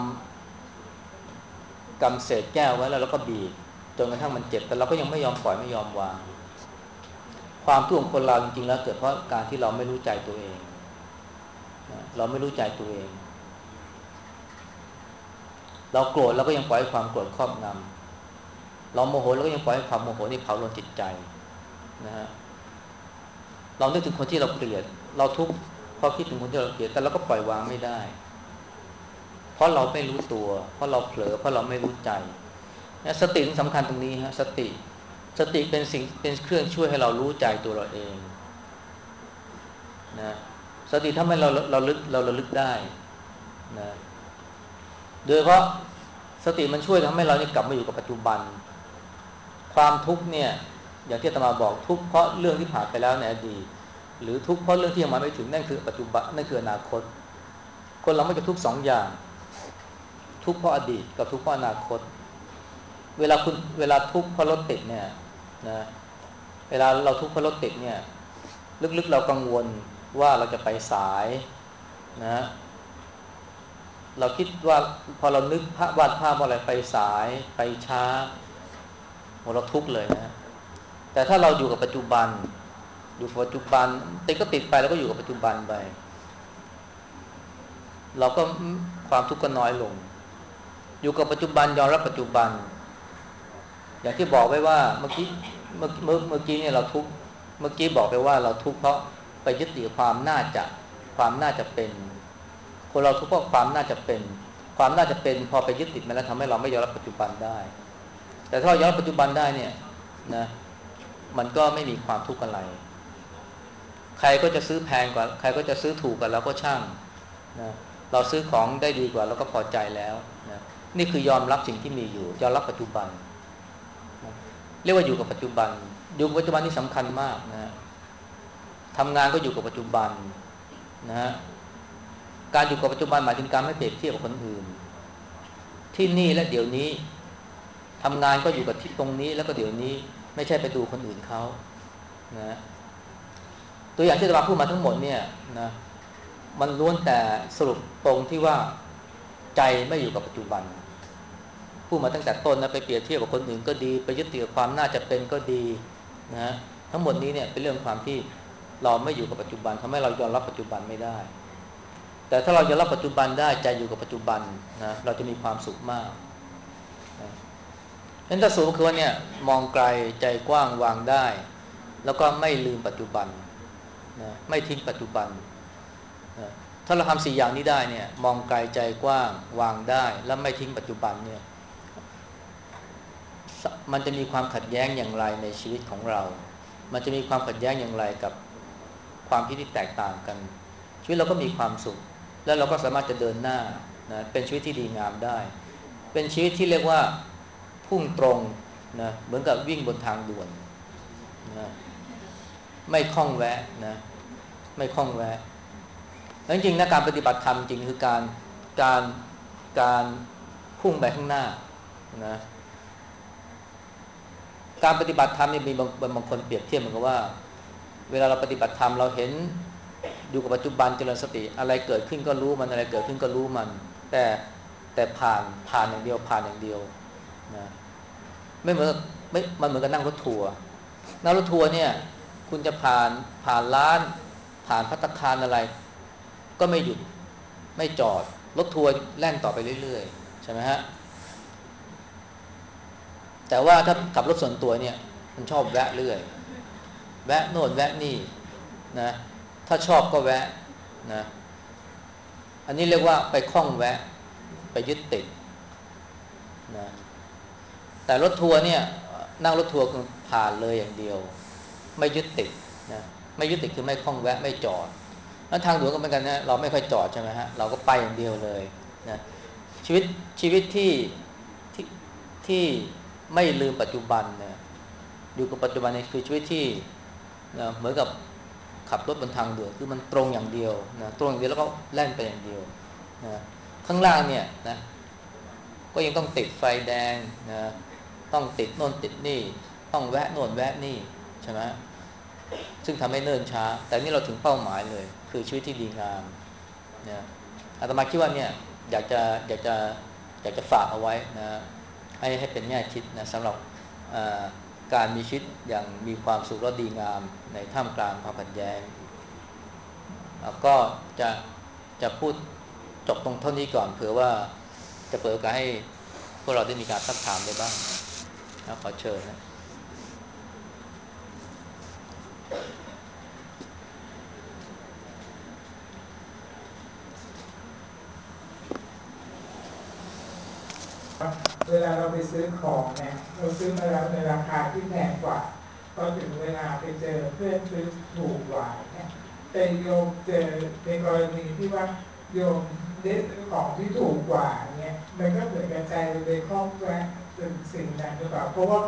กำเศษแก้วไว้แล้วเราก็บีบจนกระทั่งมันเจ็บแต่เราก็ยังไม่ยอมปล่อยไม่ยอมวางความทุกข์ของคนเราจริงๆแล้วเกิดเพราะการที่เราไม่รู้ใจตัวเองนะเราไม่รู้ใจตัวเองเราโกรธเราก็ยังปล่อยให้ความโกรธครอบงำเราโมโหเราก็ยังปล่อยให้ความโมโหนี่เผาลนจิตใจนะฮะเรานึกถึงคนที่เราเกลียดเราทุกข์เพราะคิดถึงคนที่เราเกลียดแต่เราก็ปล่อยวางไม่ได้เพราะเราไม่รู้ตัวเพราะเราเผลอเพราะเราไม่รู้ใจสติสำคัญตรงนี้ฮะสติเป็นสิ่งเป็นเครื่องช่วยให้เรารู้ใจตัวเราเองนะสติทำให้เราระลึกได้นะโดยเพราะสติมันช่วยทำให้เราเนี่ยกลับมาอยู่กับปัจจุบันความทุกข์เนี่ยอย่างที่อาตมาบอกทุกข์เพราะเรื่องที่ผ่านไปแล้วในอดีตหรือทุกข์เพราะเรื่องที่ยังมาไม่ถึงนั่นคือปัจจุบันนั่นคืออนาคตคนเราไม่จะทุกข์สองอย่างทุกข์เพราะอดีตกับทุกข์เพราะอนาคตเวลาทุกข์เพราะรถติดเนี่ยนะเวลาเราทุกข์เพราะรถติดเนี่ยลึกๆเรากังวลว่าเราจะไปสายนะเราคิดว่าพอเรานึกภาพวาดภาพว่าอะไรไปสายไปช้าเราทุกข์เลยนะแต่ถ้าเราอยู่กับปัจจุบันอยู่กับปัจจุบันติดก็ติดไปแล้วก็อยู่กับปัจจุบันไปเราก็ความทุกข์ก็น้อยลงอยู่กับปัจจุบันยอมรับปัจจุบันอย่างที่บอกไว้ว่าเมื่อกี้เนี่ยเราทุกข์เมื่อกี้บอกไปว่าเราทุกข์เพราะไปยึดติดความน่าจะเป็นคนเราทุกข์เพราะความน่าจะเป็นพอไปยึดติดมันแล้วทำให้เราไม่ยอมรับปัจจุบันได้แต่ถ้าเรายอมรับปัจจุบันได้เนี่ยนะมันก็ไม่มีความทุกข์อะไรใครก็จะซื้อแพงกว่าใครก็จะซื้อถูกกว่าเราก็ช่างนะเราซื้อของได้ดีกว่าเราก็พอใจแล้วนะนี่คือยอมรับสิ่งที่มีอยู่ยอมรับปัจจุบันนะเรียกว่าอยู่กับปัจจุบันอยู่กับปัจจุบันนี่สำคัญมากนะทำงานก็อยู่กับปัจจุบันนะฮะการอยู่กับปัจจุบันหมายถึงการไม่เปรียบเทียบกับคนอื่นที่นี่และเดี๋ยวนี้ทำงานก็อยู่กับที่ตรงนี้แล้วก็เดี๋ยวนี้ไม่ใช่ไปดูคนอื่นเขานะตัวอย่างที่เราพูดมาทั้งหมดเนี่ยนะมันล้วนแต่สรุปตรงที่ว่าใจไม่อยู่กับปัจจุบันพูดมาตั้งแต่ต้นนะไปเปรียบเทียบกับคนอื่นก็ดีไปยึดติดกับความน่าจะเป็นก็ดีนะทั้งหมดนี้เนี่ยเป็นเรื่องความที่เราไม่อยู่กับปัจจุบันทำให้เรายอมรับปัจจุบันไม่ได้แต่ถ้าเรายอมรับปัจจุบันได้ใจอยู่กับปัจจุบันนะเราจะมีความสุขมากนะฉะนั้นถ้าสูงคือว่าเนี่ยมองไกลใจกว้างวางได้แล้วก็ไม่ลืมปัจจุบันนะไม่ทิ้งปัจจุบันนะถ้าเราทำ4อย่างนี้ได้เนี่ยมองไกลใจกว้างวางได้และไม่ทิ้งปัจจุบันเนี่ยมันจะมีความขัดแย้งอย่างไรในชีวิตของเรามันจะมีความขัดแย้งอย่างไรกับความคิดที่แตกต่างกันชีวิตเราก็มีความสุขแล้วเราก็สามารถจะเดินหน้านะเป็นชีวิตที่ดีงามได้เป็นชีวิตที่เรียกว่าพุ่งตรงนะเหมือนกับวิ่งบนทางด่วนนะไม่คล้องแวะนะไม่คล้องแวะแล้วจริงๆนะการปฏิบัติธรรมจริงคือการการพุ่งไปข้างหน้านะการปฏิบัติธรรมนี่มีบางคนเปรียบเทียบเหมือนกับว่าเวลาเราปฏิบัติธรรมเราเห็นอยู่กับปัจจุบันเจริญสติอะไรเกิดขึ้นก็รู้มันอะไรเกิดขึ้นก็รู้มันแต่แต่ผ่านอย่างเดียวผ่านอย่างเดียวนะไม่เหมือนไม่มันเหมือนกับนั่งรถทัวร์นั่งรถทัวร์เนี่ยคุณจะผ่านร้านผ่านภัตตาคารอะไรก็ไม่หยุดไม่จอดรถทัวร์แล่นต่อไปเรื่อยๆใช่ไหมฮะแต่ว่าถ้าขับรถส่วนตัวเนี่ยมันชอบแวะเรื่อยแวะโน่นแวะนี่นะถ้าชอบก็แวะนะอันนี้เรียกว่าไปคล้องแวะไปยึดติดนะแต่รถทัวร์เนี่ยนั่งรถทัวร์คือผ่านเลยอย่างเดียวไม่ยึดติดนะไม่ยึดติดคือไม่คล้องแวะไม่จอดแล้วทางด่วนก็เหมือนกันนะเราไม่ค่อยจอดใช่ไหมฮะเราก็ไปอย่างเดียวเลยนะชีวิตชีวิตที่ที่ไม่ลืมปัจจุบันนะอยู่กับปัจจุบันนี่คือชีวิตที่นะเหมือนกับขับรถบนทางด่วนคือมันตรงอย่างเดียวนะตรงอย่างเดียวแล้วก็แล่นไปอย่างเดียวนะข้างล่างเนี่ยนะก็ยังต้องติดไฟแดงนะต้องติดโน่นติดนี่ต้องแวะโน่นแวะนี่ใช่ไหมซึ่งทำให้เนิ่นช้าแต่นี่เราถึงเป้าหมายเลยคือชีวิตที่ดีงามนะอาตมาคิดว่าเนี่ยอยากจะอยากจะอยากจะฝากเอาไว้นะให้เป็นแง่คิดนะสำหรับการมีชีวิตอย่างมีความสุขและดีงามในท่ามกลางความขัดแย้งก็จะจะพูดจบตรงเท่านี้ก่อนเผื่อว่าจะเปิดโอกาสให้พวกเราได้มีการซักถามได้บ้างนะขอเชิญนะเวลาเราไปซื้อของเนี่ยเราซื้อมาแล้วในราคาที่แพงกว่าพอถึงเวลาไปเจอเพื่อนซื้อถูกกว่าเนี่ยแต่โยมเจอในกรณีที่ว่าโยมได้ซื้อของที่ถูกกว่าเนี่ยมันก็เหมือนกระจายไปครอบแวะสิ่งนั้นหรือเปล่าเพราะว่า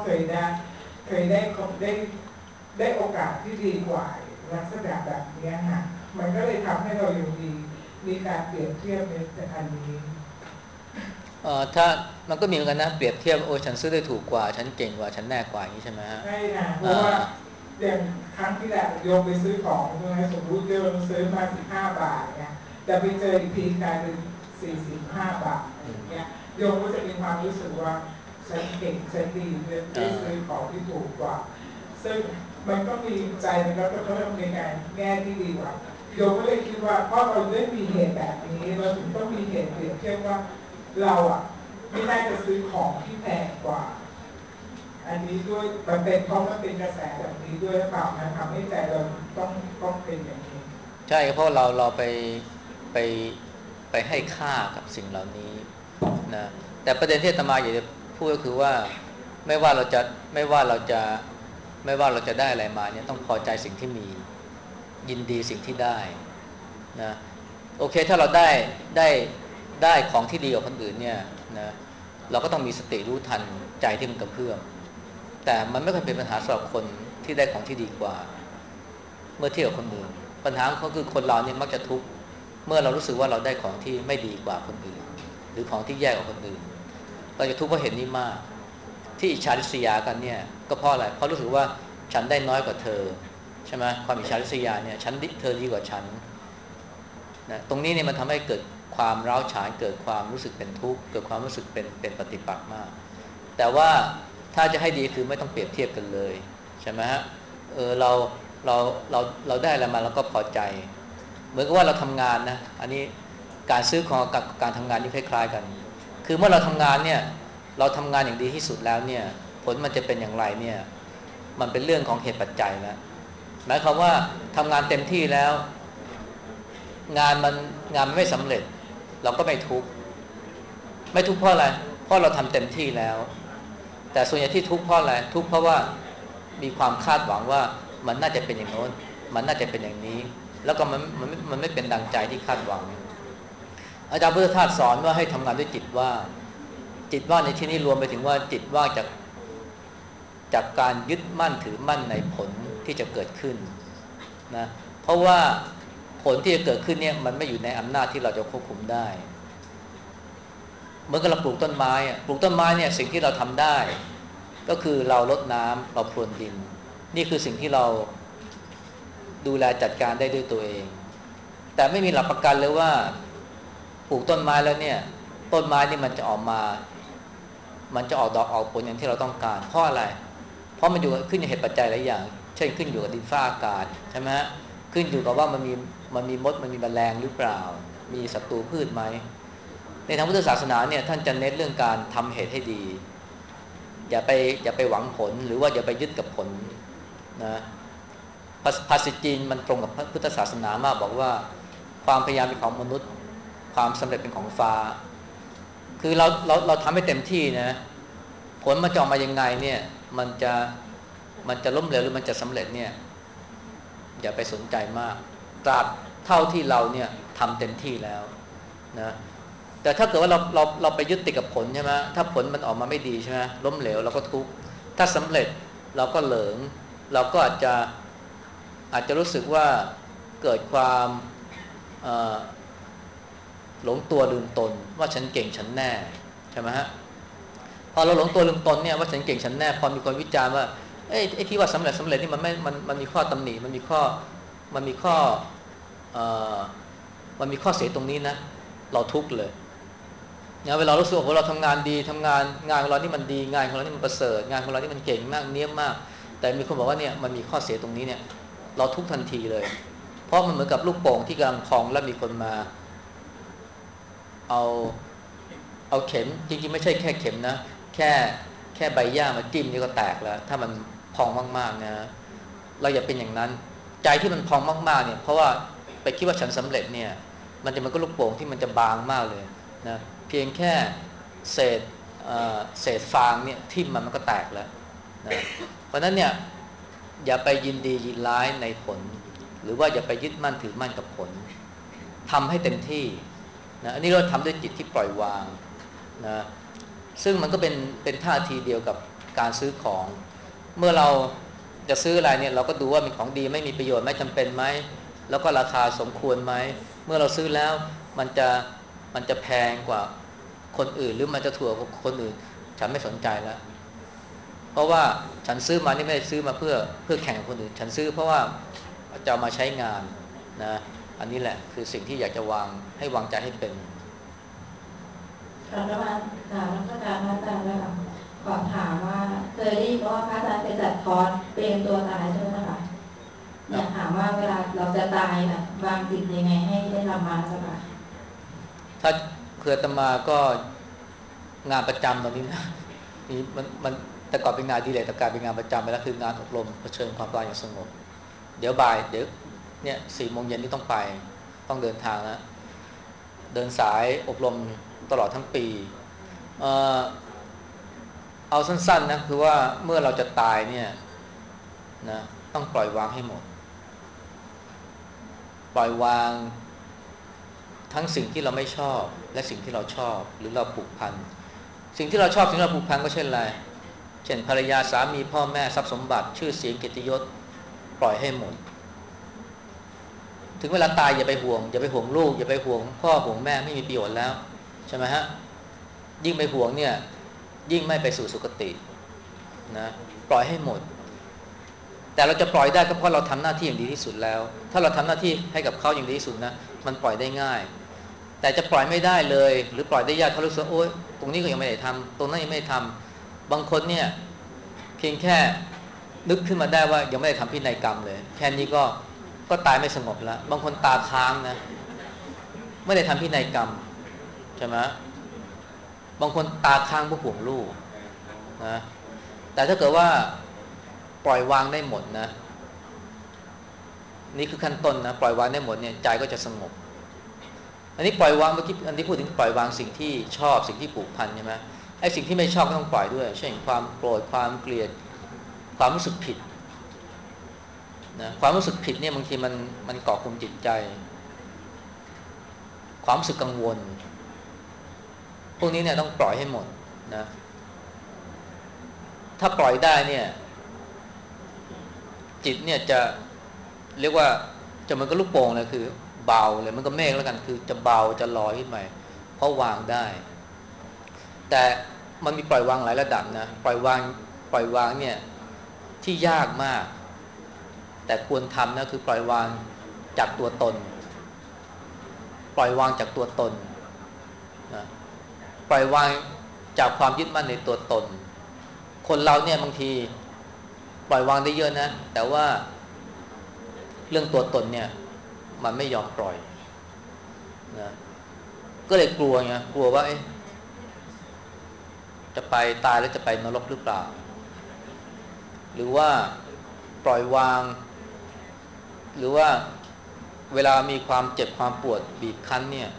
เคยได้โอกาสที่ดีกว่าลักษณะแบบนี้ค่ะมันก็เลยทำให้เรายังมีการเปรียบเทียบในอันนี้ถ้ามันก็มีเหมือนกันนะเปรียบเทียบโอ้ฉันซื้อได้ถูกกว่าฉันเก่งกว่าฉันแน่กว่าอย่างนี้ใช่ไหมฮะใช่ค่ะเพราะว่าอย่างครั้งที่แล้วโยมไปซื้อของใช่ไหมสมมติโยมซื้อมา15 บาทเนี่ยแต่ไปเจออีกทีกลายเป็น45 บาทอะไรเงี้ยโยมก็จะมีความรู้สึกว่าฉันเก่งฉันดีได้ซื้อของที่ถูกกว่าซึ่งมันก็มีใจมันก็เพิ่มในการแง่ที่ดีกว่าโยมก็เลยคิดว่าเพราะเราได้มีเหตุแบบนี้เราถึงต้องมีเหตุเปรียบเทียบว่าเราอ่ะไม่น่าจะซื้อของที่แพงกว่าอันนี้ด้วยมันเป็นเพราะมันเป็นกระแสแบบนี้ด้วยหรือเปล่านะทำให้ใจเราต้องเป็นอย่างนี้ใช่เพราะเราไปไปให้ค่ากับสิ่งเหล่านี้นะแต่ประเด็นที่อาตมาอยากจะพูดก็คือว่าไม่ว่าเราจะไม่ว่าเราจะไม่ว่าเราจะได้อะไรมาเนี่ยต้องพอใจสิ่งที่มียินดีสิ่งที่ได้นะโอเคถ้าเราได้ได้ของที่ดีกว่าคนอื่นเนี่ยนะเราก็ต้องมีสติรู้ทันใจที่มันกระเพื่อมแต่มันไม่เคยเป็นปัญหาสำหรับคนที่ได้ของที่ดีกว่าเมื่อเทียบกับคนอื่นปัญหาของเขาคือคนเราเนี่ยมักจะทุกข์เมื่อเรารู้สึกว่าเราได้ของที่ไม่ดีกว่าคนอื่นหรือของที่แย่กว่าคนอื่นเราจะทุกข์เพราะเห็นนี้มากที่อิจฉาริษยากันเนี่ยก็เพราะอะไรเพราะรู้สึกว่าฉันได้น้อยกว่าเธอใช่ไหมความอิจฉาริษยาเนี่ยเธอดีกว่าฉันนะตรงนี้เนี่ยมันทำให้เกิดความร้าวฉานเกิดความรู้สึกเป็นทุกข์เกิดความรู้สึกเป็นปฏิปักษ์มากแต่ว่าถ้าจะให้ดีคือไม่ต้องเปรียบเทียบกันเลยใช่ไหมฮะเราเราเราได้อะไรมาเราก็พอใจเหมือนกับว่าเราทำงานนะอันนี้การซื้อของกับการทำงานนี่คล้ายๆกันคือเมื่อเราทำงานเนี่ยเราทำงานอย่างดีที่สุดแล้วเนี่ยผลมันจะเป็นอย่างไรเนี่ยมันเป็นเรื่องของเหตุปัจจัยแล้วหมายความว่าทำงานเต็มที่แล้วงานมันงานมันไม่สำเร็จเราก็ไม่ทุกข์ไม่ทุกข์เพราะอะไรเพราะเราทำเต็มที่แล้วแต่ส่วนใหญ่ที่ทุกข์เพราะอะไรทุกข์เพราะว่ามีความคาดหวังว่ามันน่าจะเป็นอย่างโน้นมันน่าจะเป็นอย่างนี้แล้วก็มันไม่เป็นดังใจที่คาดหวังอาจารย์พุทธทาสสอนว่าให้ทำงานด้วยจิตว่างจิตว่างในที่นี้รวมไปถึงว่าจิตว่างจากการยึดมั่นถือมั่นในผลที่จะเกิดขึ้นนะเพราะว่าผลที่จะเกิดขึ้นเนี่ยมันไม่อยู่ในอำนาจที่เราจะควบคุมได้เมื่อเราปลูกต้นไม้ปลูกต้นไม้เนี่ยสิ่งที่เราทำได้ก็คือเรารดน้ำเราพรวนดินนี่คือสิ่งที่เราดูแลจัดการได้ด้วยตัวเองแต่ไม่มีหลักประกันเลยว่าปลูกต้นไม้แล้วเนี่ยต้นไม้นี่มันจะออกมามันจะออกดอกออกผลอย่างที่เราต้องการเพราะอะไรเพราะมันอยู่ขึ้นอยู่เหตุปัจจัยหลายอย่างเช่นขึ้นอยู่กับดินฟ้าอากาศใช่ไหมฮะขึ้นอยู่กับว่ามันมีมดมันมีแมลงหรือเปล่ามีศัตรูพืชไหมในทางพุทธศาสนาเนี่ยท่านจะเน้นเรื่องการทำเหตุให้ดีอย่าไปหวังผลหรือว่าอย่าไปยึดกับผลนะภาษิตจีนมันตรงกับพุทธศาสนามากบอกว่าความพยายามเป็นของมนุษย์ความสำเร็จเป็นของฟ้าคือเราทำให้เต็มที่นะผลมันจะออกมายังไงเนี่ยมันจะล้มเหลวหรือมันจะสำเร็จเนี่ยอย่าไปสนใจมากตราบเท่าที่เราเนี่ยทำเต็มที่แล้วนะแต่ถ้าเกิดว่าเราไปยึดติดกับผลใช่ไหมถ้าผลมันออกมาไม่ดีใช่ไหมล้มเหลวเราก็ทุกข์ถ้าสำเร็จเราก็เหลิงเราก็อาจจะรู้สึกว่าเกิดความหลงตัวลืมตนว่าฉันเก่งฉันแน่ใช่ไหมฮะพอเราหลงตัวลืมตนเนี่ยว่าฉันเก่งฉันแน่พอมีคนวิจารณ์ว่าไอ้ที่ว่าสำเร็จนี่มันไม่มันมีข้อตำหนิมันมีข้อเอ่อมันมีข้อเสียตรงนี้นะเราทุกข์เลยเนี่ยเวลาเรารู้สึกว่าเราทำงานดีทำงานของเรานี่มันดีงานของเรานี่มันประเสริฐงานของเรานี่มันเก่งมากเนี้ยมากแต่มีคนบอกว่าเนี่ยมันมีข้อเสียตรงนี้เนี่ยเราทุกข์ทันทีเลยเพราะมันเหมือนกับลูกโป่งที่กำลังพองแล้วมีคนมาเอาเอาเข็มจริงๆไม่ใช่แค่เข็มนะแค่แค่ใบหญ้ามาจิ้มนี่ก็แตกแล้วถ้ามันพองมากๆนะเราอย่าเป็นอย่างนั้นใจที่มันพองมากๆเนี่ยเพราะว่าไปคิดว่าฉันสำเร็จเนี่ยมันก็ลูกโป่งที่มันจะบางมากเลยนะเพียงแค่เศษเศษฟางเนี่ยทิ่มมันก็แตกแล้วนะเพราะนั้นเนี่ยอย่าไปยินดียินร้ายในผลหรือว่าอย่าไปยึดมั่นถือมั่นกับผลทำให้เต็มที่นะอันนี้เราทำด้วยจิตที่ปล่อยวางนะซึ่งมันก็เป็นท่าทีเดียวกับการซื้อของเมื่อเราจะซื้ออะไรเนี่ยเราก็ดูว่ามีของดีไม่มีประโยชน์ไม่จำเป็นไหมแล้วก็ราคาสมควรไหมเมื่อเราซื้อแล้วมันจะมันจะแพงกว่าคนอื่นหรือมันจะถูกกว่าคนอื่นฉันไม่สนใจแล้วเพราะว่าฉันซื้อมานี่ไม่ได้ซื้อมาเพื่อแข่งกับคนอื่นฉันซื้อเพราะว่าจะเอามาใช้งานนะอันนี้แหละคือสิ่งที่อยากจะวางใจให้เป็นกราบนมัสการพระอาจารย์ด้วยค่ะขอถามว่าเคยได้ยินว่าพระอาจารย์ไปจัดคอร์สเตรียมตัวตายใช่ไหมคะอยากถามว่าเวลาเราจะตายนะวางจิตยังไงให้ได้ทำมาสักค่ะถ้าเผื่อตมาก็งานประจำตอนนี้นะนี่มันแต่ก่อนเป็นงานดีเลยแต่กลายเป็นงานประจำไปแล้วคืองานอบรมเผชิญความตายอย่างสงบเดี๋ยวบ่ายเดี๋ยวเนี่ย4 โมงเย็นนี่ต้องไปต้องเดินทางแล้วเดินสายอบรมตลอดทั้งปีเอ่อเอาสั้นๆนะคือว่าเมื่อเราจะตายเนี่ยนะต้องปล่อยวางให้หมดปล่อยวางทั้งสิ่งที่เราไม่ชอบและสิ่งที่เราชอบหรือเราผูกพันสิ่งที่เราชอบสิ่งที่เราผูกพันก็เช่นอะไรเช่นภรรยาสามีพ่อแม่ทรัพย์สมบัติชื่อเสียงเกียรติยศปล่อยให้หมดถึงเวลาตายอย่าไปห่วงลูกอย่าไปห่วงพ่อห่วงแม่ไม่มีประโยชน์แล้วใช่ไหมฮะยิ่งไปห่วงเนี่ยยิ่งไม่ไปสู่สุคตินะปล่อยให้หมดแต่เราจะปล่อยได้ก็เพราะเราทำหน้าที่อย่างดีที่สุดแล้วถ้าเราทำหน้าที่ให้กับเขาอย่างดีที่สุดนะมันปล่อยได้ง่ายแต่จะปล่อยไม่ได้เลยหรือปล่อยได้ยากเขารู้สึกโอ๊ยตรงนี้ก็ยังไม่ได้ทำตรงนั้นยังไม่ได้ทำบางคนเนี่ยเพียงแค่นึกขึ้นมาได้ว่ายังไม่ได้ทำพินัยกรรมเลยแค่นี้ก็ตายไม่สงบแล้วบางคนตาค้างนะไม่ได้ทำพินัยกรรมใช่ไหมบางคนตาค้างเพราะห่วงลูกนะแต่ถ้าเกิดว่าปล่อยวางได้หมดนะนี่คือขั้นต้นนะปล่อยวางได้หมดเนี่ยใจก็จะสงบอันนี้ปล่อยวางเมื่อกี้อันนี้พูดถึงปล่อยวางสิ่งที่ชอบสิ่งที่ผูกพันใช่ไหมไอ้สิ่งที่ไม่ชอบก็ต้องปล่อยด้วยเช่นความโกรธความเกลียดความรู้สึกผิดนะความรู้สึกผิดเนี่ยบางทีมันเกาะกลุ่มจิตใจความรู้สึกกังวลพวกนี้เนี่ยต้องปล่อยให้หมดนะถ้าปล่อยได้เนี่ยจิตเนี่ยจะเรียกว่าจะเหมือนกับลูกโป่งเลยคือเบาเลยมันก็เมฆแล้วกันคือจะเบาจะลอยขึ้นไปเพราะวางได้แต่มันมีปล่อยวางหลายระดับนะปล่อยวางเนี่ยที่ยากมากแต่ควรทำนะคือปล่อยวางจากตัวตนปล่อยวางจากตัวตนนะปล่อยวางจากความยึดมั่นในตัวตนคนเราเนี่ยบางทีปล่อยวางได้เยอะนะแต่ว่าเรื่องตัวตนเนี่ยมันไม่ยอมปล่อยนะก็เลยกลัวไงกลัวว่าจะไปตายแล้วจะไปนรกหรือเปล่าหรือว่าปล่อยวางหรือว่าเวลามีความเจ็บความปวดบีบคั้นเนี่ย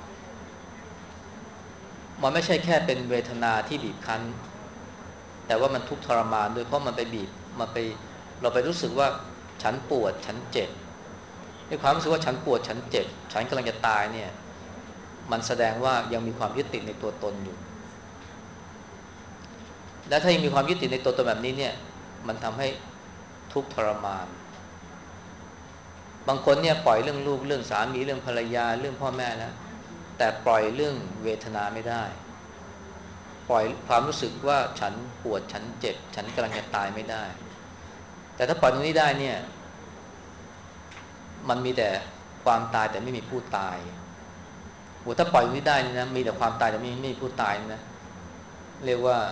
มันไม่ใช่แค่เป็นเวทนาที่บีบคั้นแต่ว่ามันทุกข์ทรมานด้วยเพราะมันไปบีบมันไปเราไปรู้สึกว่าฉันปวดฉันเจ็บในความรู้สึกว่าฉันปวดฉันเจ็บฉันกำลังจะตายเนี่ยมันแสดงว่ายังมีความยึดติดในตัวตนอยู่และถ้ายังมีความยึดติดในตัวตนแบบนี้เนี่ยมันทำให้ทุกข์ทรมานบางคนเนี่ยปล่อยเรื่องลูกเรื่องสามีเรื่องภรรยาเรื่องพ่อแม่แล้วแต่ปล่อยเรื่องเวทนาไม่ได้ปล่อยความรู้สึกว่าฉันปวดฉันเจ็บฉันกำลังจะตายไม่ได้แต่ถ้าปล่อยตรงนี้ได้เนี่ยมันมีแต่ความตายแต่ไม่มีผู้ตายโหถ้าปล่อยตรงนี้ได้นี่นะมีแต่ความตายแต่ไม่มีผู้ตายนะเรียกว่า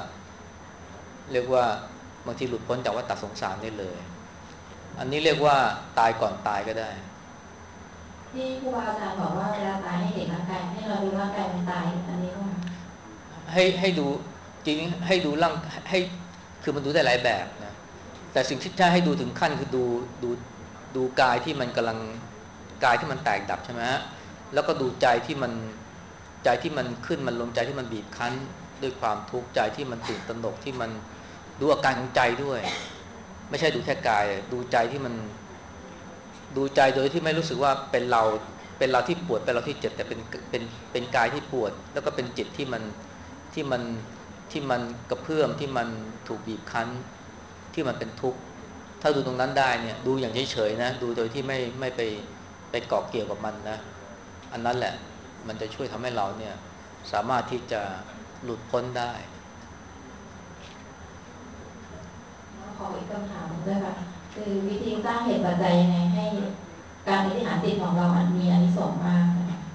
บางทีหลุดพ้นจากวัฏฏะสงสารได้เลยอันนี้เรียกว่าตายก่อนตายก็ได้ที่ครูบาอาจารย์บอกว่าเวลาตายให้เห็นร่างกายให้เราดูร่างกายมันตายอันนี้ว่าให้ดูจริงให้ดูร่างให้คือมันดูได้หลายแบบนะแต่สิ่งที่จะให้ดูถึงขั้นคือดูกายที่มันกำลังกายที่มันแตกดับใช่ไหมฮะแล้วก็ดูใจที่มันขึ้นมันลงใจที่มันบีบคั้นด้วยความทุกข์ใจที่มันตื่นตระหนกที่มันดูอาการของใจด้วยไม่ใช่ดูแค่กายดูใจที่มันดูใจโดยที่ไม่รู้สึกว่าเป็นเราที่ปวดเป็นเราที่เจ็บแต่เป็นกายที่ปวดแล้วก็เป็นจิตที่มันที่มันกระเพื่อมที่มันถูกบีบคั้นที่มันเป็นทุกข์ถ้าดูตรงนั้นได้เนี่ยดูอย่างเฉยๆนะดูโดยที่ไม่ไปเกาะเกี่ยวกับมันนะอันนั้นแหละมันจะช่วยทำให้เราเนี่ยสามารถที่จะหลุดพ้นได้ขออีกคำถามด้วยค่ะคือวิธีสร้างเหตุปัจจัยยังไงให้การอธิษฐานจิตของเรามีอานิสงส์มาก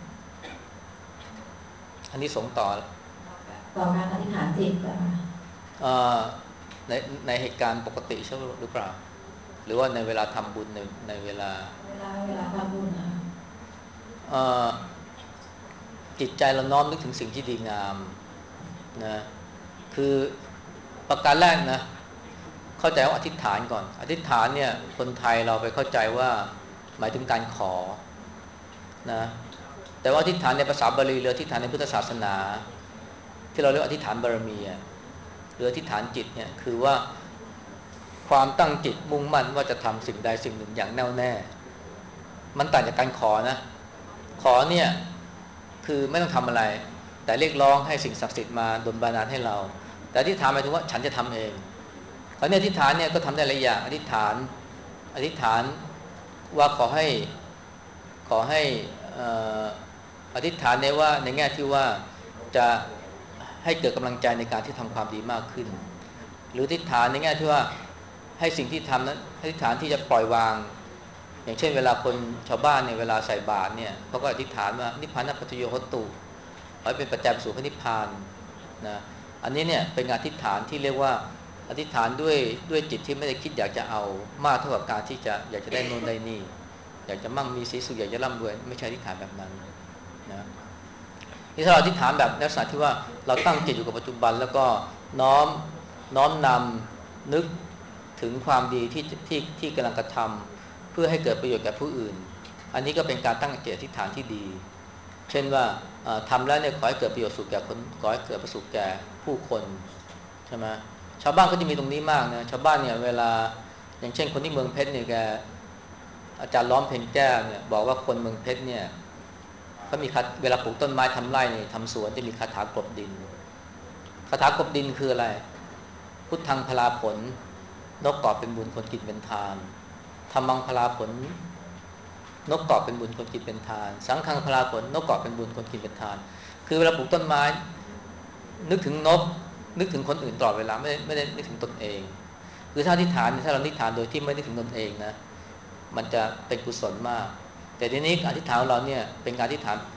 อันนี้ส่งต่อการอธิษฐานจิตนะคะในในเหตุการณ์ปกติใช่หรือเปล่าหรือว่าในเวลาทำบุญในเวลาทำบุญนะเอ่อจิตใจเราน้อมนึกถึงสิ่งที่ดีงามนะคือประการแรกนะเข้าใจว่าอธิษฐานก่อนอธิษฐานเนี่ยคนไทยเราไปเข้าใจว่าหมายถึงการขอนะแต่ว่าอธิษฐานในภาษาบาลีหรืออธิษฐานในพุทธศาสนาที่เราเรียกอธิษฐานบารมีหรืออธิษฐานจิตเนี่ยคือว่าความตั้งจิตมุ่งมั่นว่าจะทำสิ่งใดสิ่งหนึ่งอย่างแน่วแน่มันต่างจากการขอนะขอเนี่ยคือไม่ต้องทำอะไรแต่เรียกร้องให้สิ่งศักดิ์สิทธิ์มาดลบันดาลให้เราแต่อธิษฐานหมายถึงว่าฉันจะทำเองตอนนี้อธิษฐานเนี่ยก็ทำได้หลายอย่างอธิษฐานว่าขอให้เอ่ออธิษฐานในว่าในแง่ที่ว่าจะให้เกิดกำลังใจในการที่ทำความดีมากขึ้นหรืออธิษฐานในแง่ที่ว่าให้สิ่งที่ทำนั้นอธิษฐานที่จะปล่อยวางอย่างเช่นเวลาคนชาวบ้านเนี่ยเวลาใส่บาตรเนี่ยเขาก็อธิษฐานว่านิพพานัปปัจจโยโหตุขอให้เป็นปัจจัยสู่พระนิพพานนะอันนี้เนี่ยเป็นอธิษฐานที่เรียกว่าอธิษฐานด้วยจิตที่ไม่ได้คิดอยากจะเอามากเท่ากับการที่จะอยากจะได้โน่นได้นี่อยากจะมั่งมีสีสุขอยากจะร่ำรวยไม่ใช่อธิษฐานแบบนั้นนะนี่ถ้าเราอธิษฐานแบบลักษณะที่ว่าเราตั้งจิตอยู่กับปัจจุบันแล้วก็น้อมนำนึกถึงความดีที่กำลังกระทำเพื่อให้เกิดประโยชน์แก่ผู้อื่นอันนี้ก็เป็นการตั้งจิตอธิษฐานที่ดีเช่นว่าทำแล้วเนี่ยขอให้เกิดประโยชน์สุขแก่คนขอให้เกิดประสุขแก่ผู้คนใช่ไหมชาวบ้านก็จะมีตรงนี้มากนะชาวบ้านเนี่ยเวลาอย่างเช่นคนที่เมืองเพชรเนี่ยแกอาจารย์ล้อมเพ็ญแก้วเนี่ยบอกว่าคนเมืองเพชรเนี่ยเขามีเวลาปลูกต้นไม้ทำไร่เนี่ยทำสวนจะมีคาถากลบดินคาถากลบดินคืออะไรพุทธังพลาผลนกกอบเป็นบุญคนกินเป็นทานธรรมังพลาผลนกกอบเป็นบุญคนกินเป็นทานสังฆังพลาผลนกกอบเป็นบุญคนกินเป็นทานคือเวลาปลูกต้นไม้นึกถึงนกนึกถึงคนอื่นตลอดเวลาไม่ได้นึกถึงตนเองคือถ้าอธิษฐานถ้าเราอธิษฐานโดยที่ไม่นึกถึงตนเองนะมันจะเป็นกุศลมากแต่ทีนี้อธิษฐานของเราเนี่ยเป็นการอธิษฐาน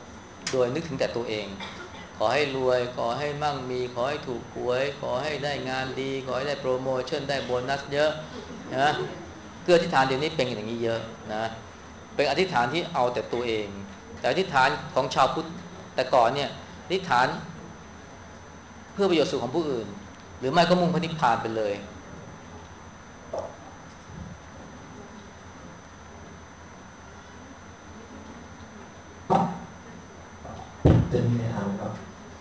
โดยนึกถึงแต่ตัวเองขอให้รวยขอให้มั่งมีขอให้ถูกหวยขอให้ได้งานดีขอให้ได้โปรโมชั่นได้โบนัสเยอะนะคืออธิษฐานเดี๋ยวนี้เป็นอย่างนี้เยอะนะเป็นอธิษฐานที่เอาแต่ตัวเองแต่อธิษฐานของชาวพุทธแต่ก่อนเนี่ยอธิษฐานเพื่อประโยชน์สุขของผู้อื่นหรือไม่ก็มุ่งพระนิพพานไปเลยจะมีในทางครับ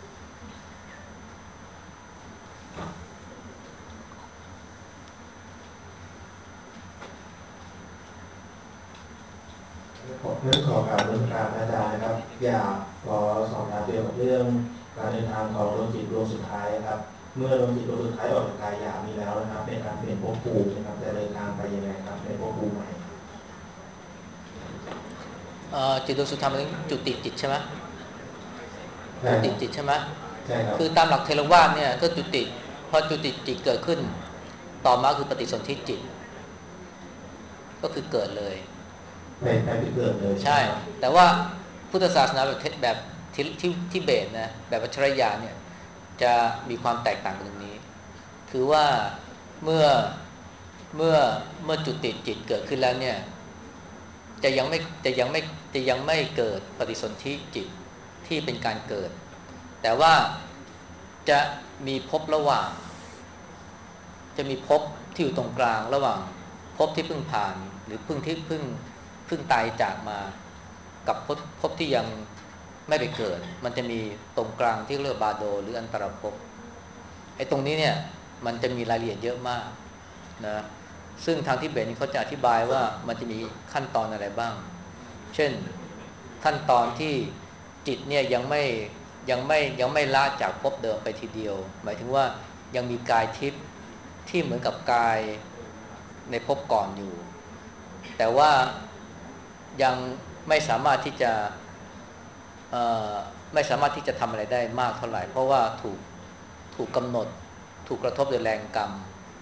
เรื่องของการดำเนินการอาจารย์นะครับอยากขอสอบถามเกี่ยวกับเรื่องการเดินทางของดวงจิตดวงสุดท้ายครับเมื่อดวงจิตดวงสุดท้ายออกจากกายหยาบนี้แล้วนะครับในการเปลี่ยนภพภูมินะครับจะเดินทางไปยังไงครับในภพภูมิใหม่จิตดวงสุดท้ายมันจุติจิตใช่ไหมจุติจิตใช่ไหมใช่ครับคือตามหลักเทรวาสเนี่ยก็จุติพอจุติจิตเกิดขึ้นต่อมาคือปฏิสนธิจิตก็คือเกิดเลยไปเกิดเลยใช่แต่ว่าพุทธศาสนาแบบที่เบสนะแบบวัชรยานเนี่ยจะมีความแตกต่างกันตรงนี้คือว่าเมื่อเมื่อเมื่อจุติจิตเกิดขึ้นแล้วเนี่ยจะยังไม่เกิดปฏิสนธิจิตที่เป็นการเกิดแต่ว่าจะมีภพระหว่างจะมีภพที่อยู่ตรงกลางระหว่างภพที่เพิ่งผ่านหรือเพิ่งตายจากมากับภพที่ยังไม่ไปเกิดมันจะมีตรงกลางที่เรียกบาโดหรืออันตรภพไอ้ตรงนี้เนี่ยมันจะมีรายละเอียดเยอะมากนะซึ่งทางทิเบตนี่เขาจะอธิบายว่ามันจะมีขั้นตอนอะไรบ้างเช่นขั้นตอนที่จิตเนี่ยยังไม่ละจากภพเดิมไปทีเดียวหมายถึงว่ายังมีกายทิพย์ที่เหมือนกับกายในภพก่อนอยู่แต่ว่ายังไม่สามารถที่จะไม่สามารถที่จะทำอะไรได้มากเท่าไหร่เพราะว่าถูกกำหนดถูกกระทบด้วยแรงกรรม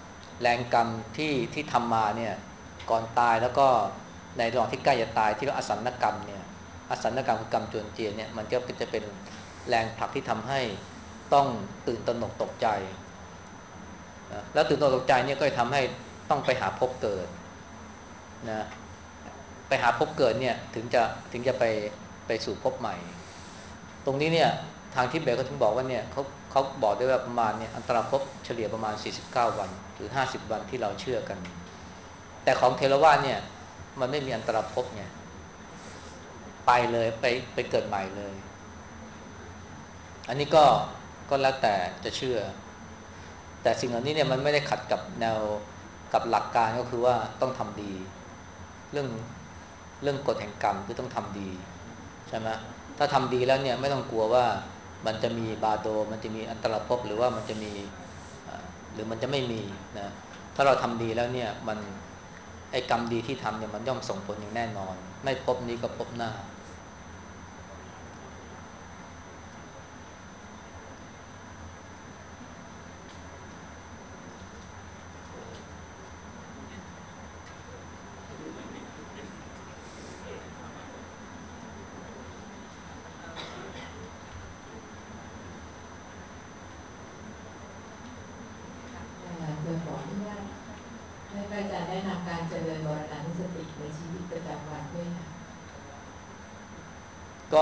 ที่ทำมาเนี่ยก่อนตายแล้วก็ในระหว่างที่ใกล้จะตายที่เรียกอสันนกรรมเนี่ยอสันนกรรมคือกรรมจวนเจียนเนี่ยมันก็จะเป็นแรงผลักที่ทำให้ต้องตื่นตระหนกตกใจนะแล้วตื่นตระหนกตกใจเนี่ยก็จะทำให้ต้องไปหาภพเกิดนะไปหาภพเกิดเนี่ยถึงจะไปสู่ภพใหม่ตรงนี้เนี่ยทางทิเบตก็ถึงบอกว่าเนี่ยเขาบอกได้ว่าประมาณเนี่ยอันตรภพเฉลี่ยประมาณ49วันหรือ50วันที่เราเชื่อกันแต่ของเทรวาสเนี่ยมันไม่มีอันตรภพไงไปเลยไปเกิดใหม่เลยอันนี้ก็แล้วแต่จะเชื่อแต่สิ่งเหล่านี้เนี่ยมันไม่ได้ขัดกับแนวกับหลักการก็คือว่าต้องทำดีเรื่องกฎแห่งกรรมคือต้องทำดีใช่ไหมถ้าทำดีแล้วเนี่ยไม่ต้องกลัวว่ามันจะมีบาโดมันจะมีอันตรภพหรือว่ามันจะมีหรือมันจะไม่มีนะถ้าเราทำดีแล้วเนี่ยมันไอ้กรรมดีที่ทำเนี่ยมันย่อมส่งผลอย่างแน่นอนไม่พบนี้ก็พบหน้าจะขออนุญาตให้อาจารย์แนะนำการเจริญมรณานุสติในชีวิตประจำวันด้วยค่ะก็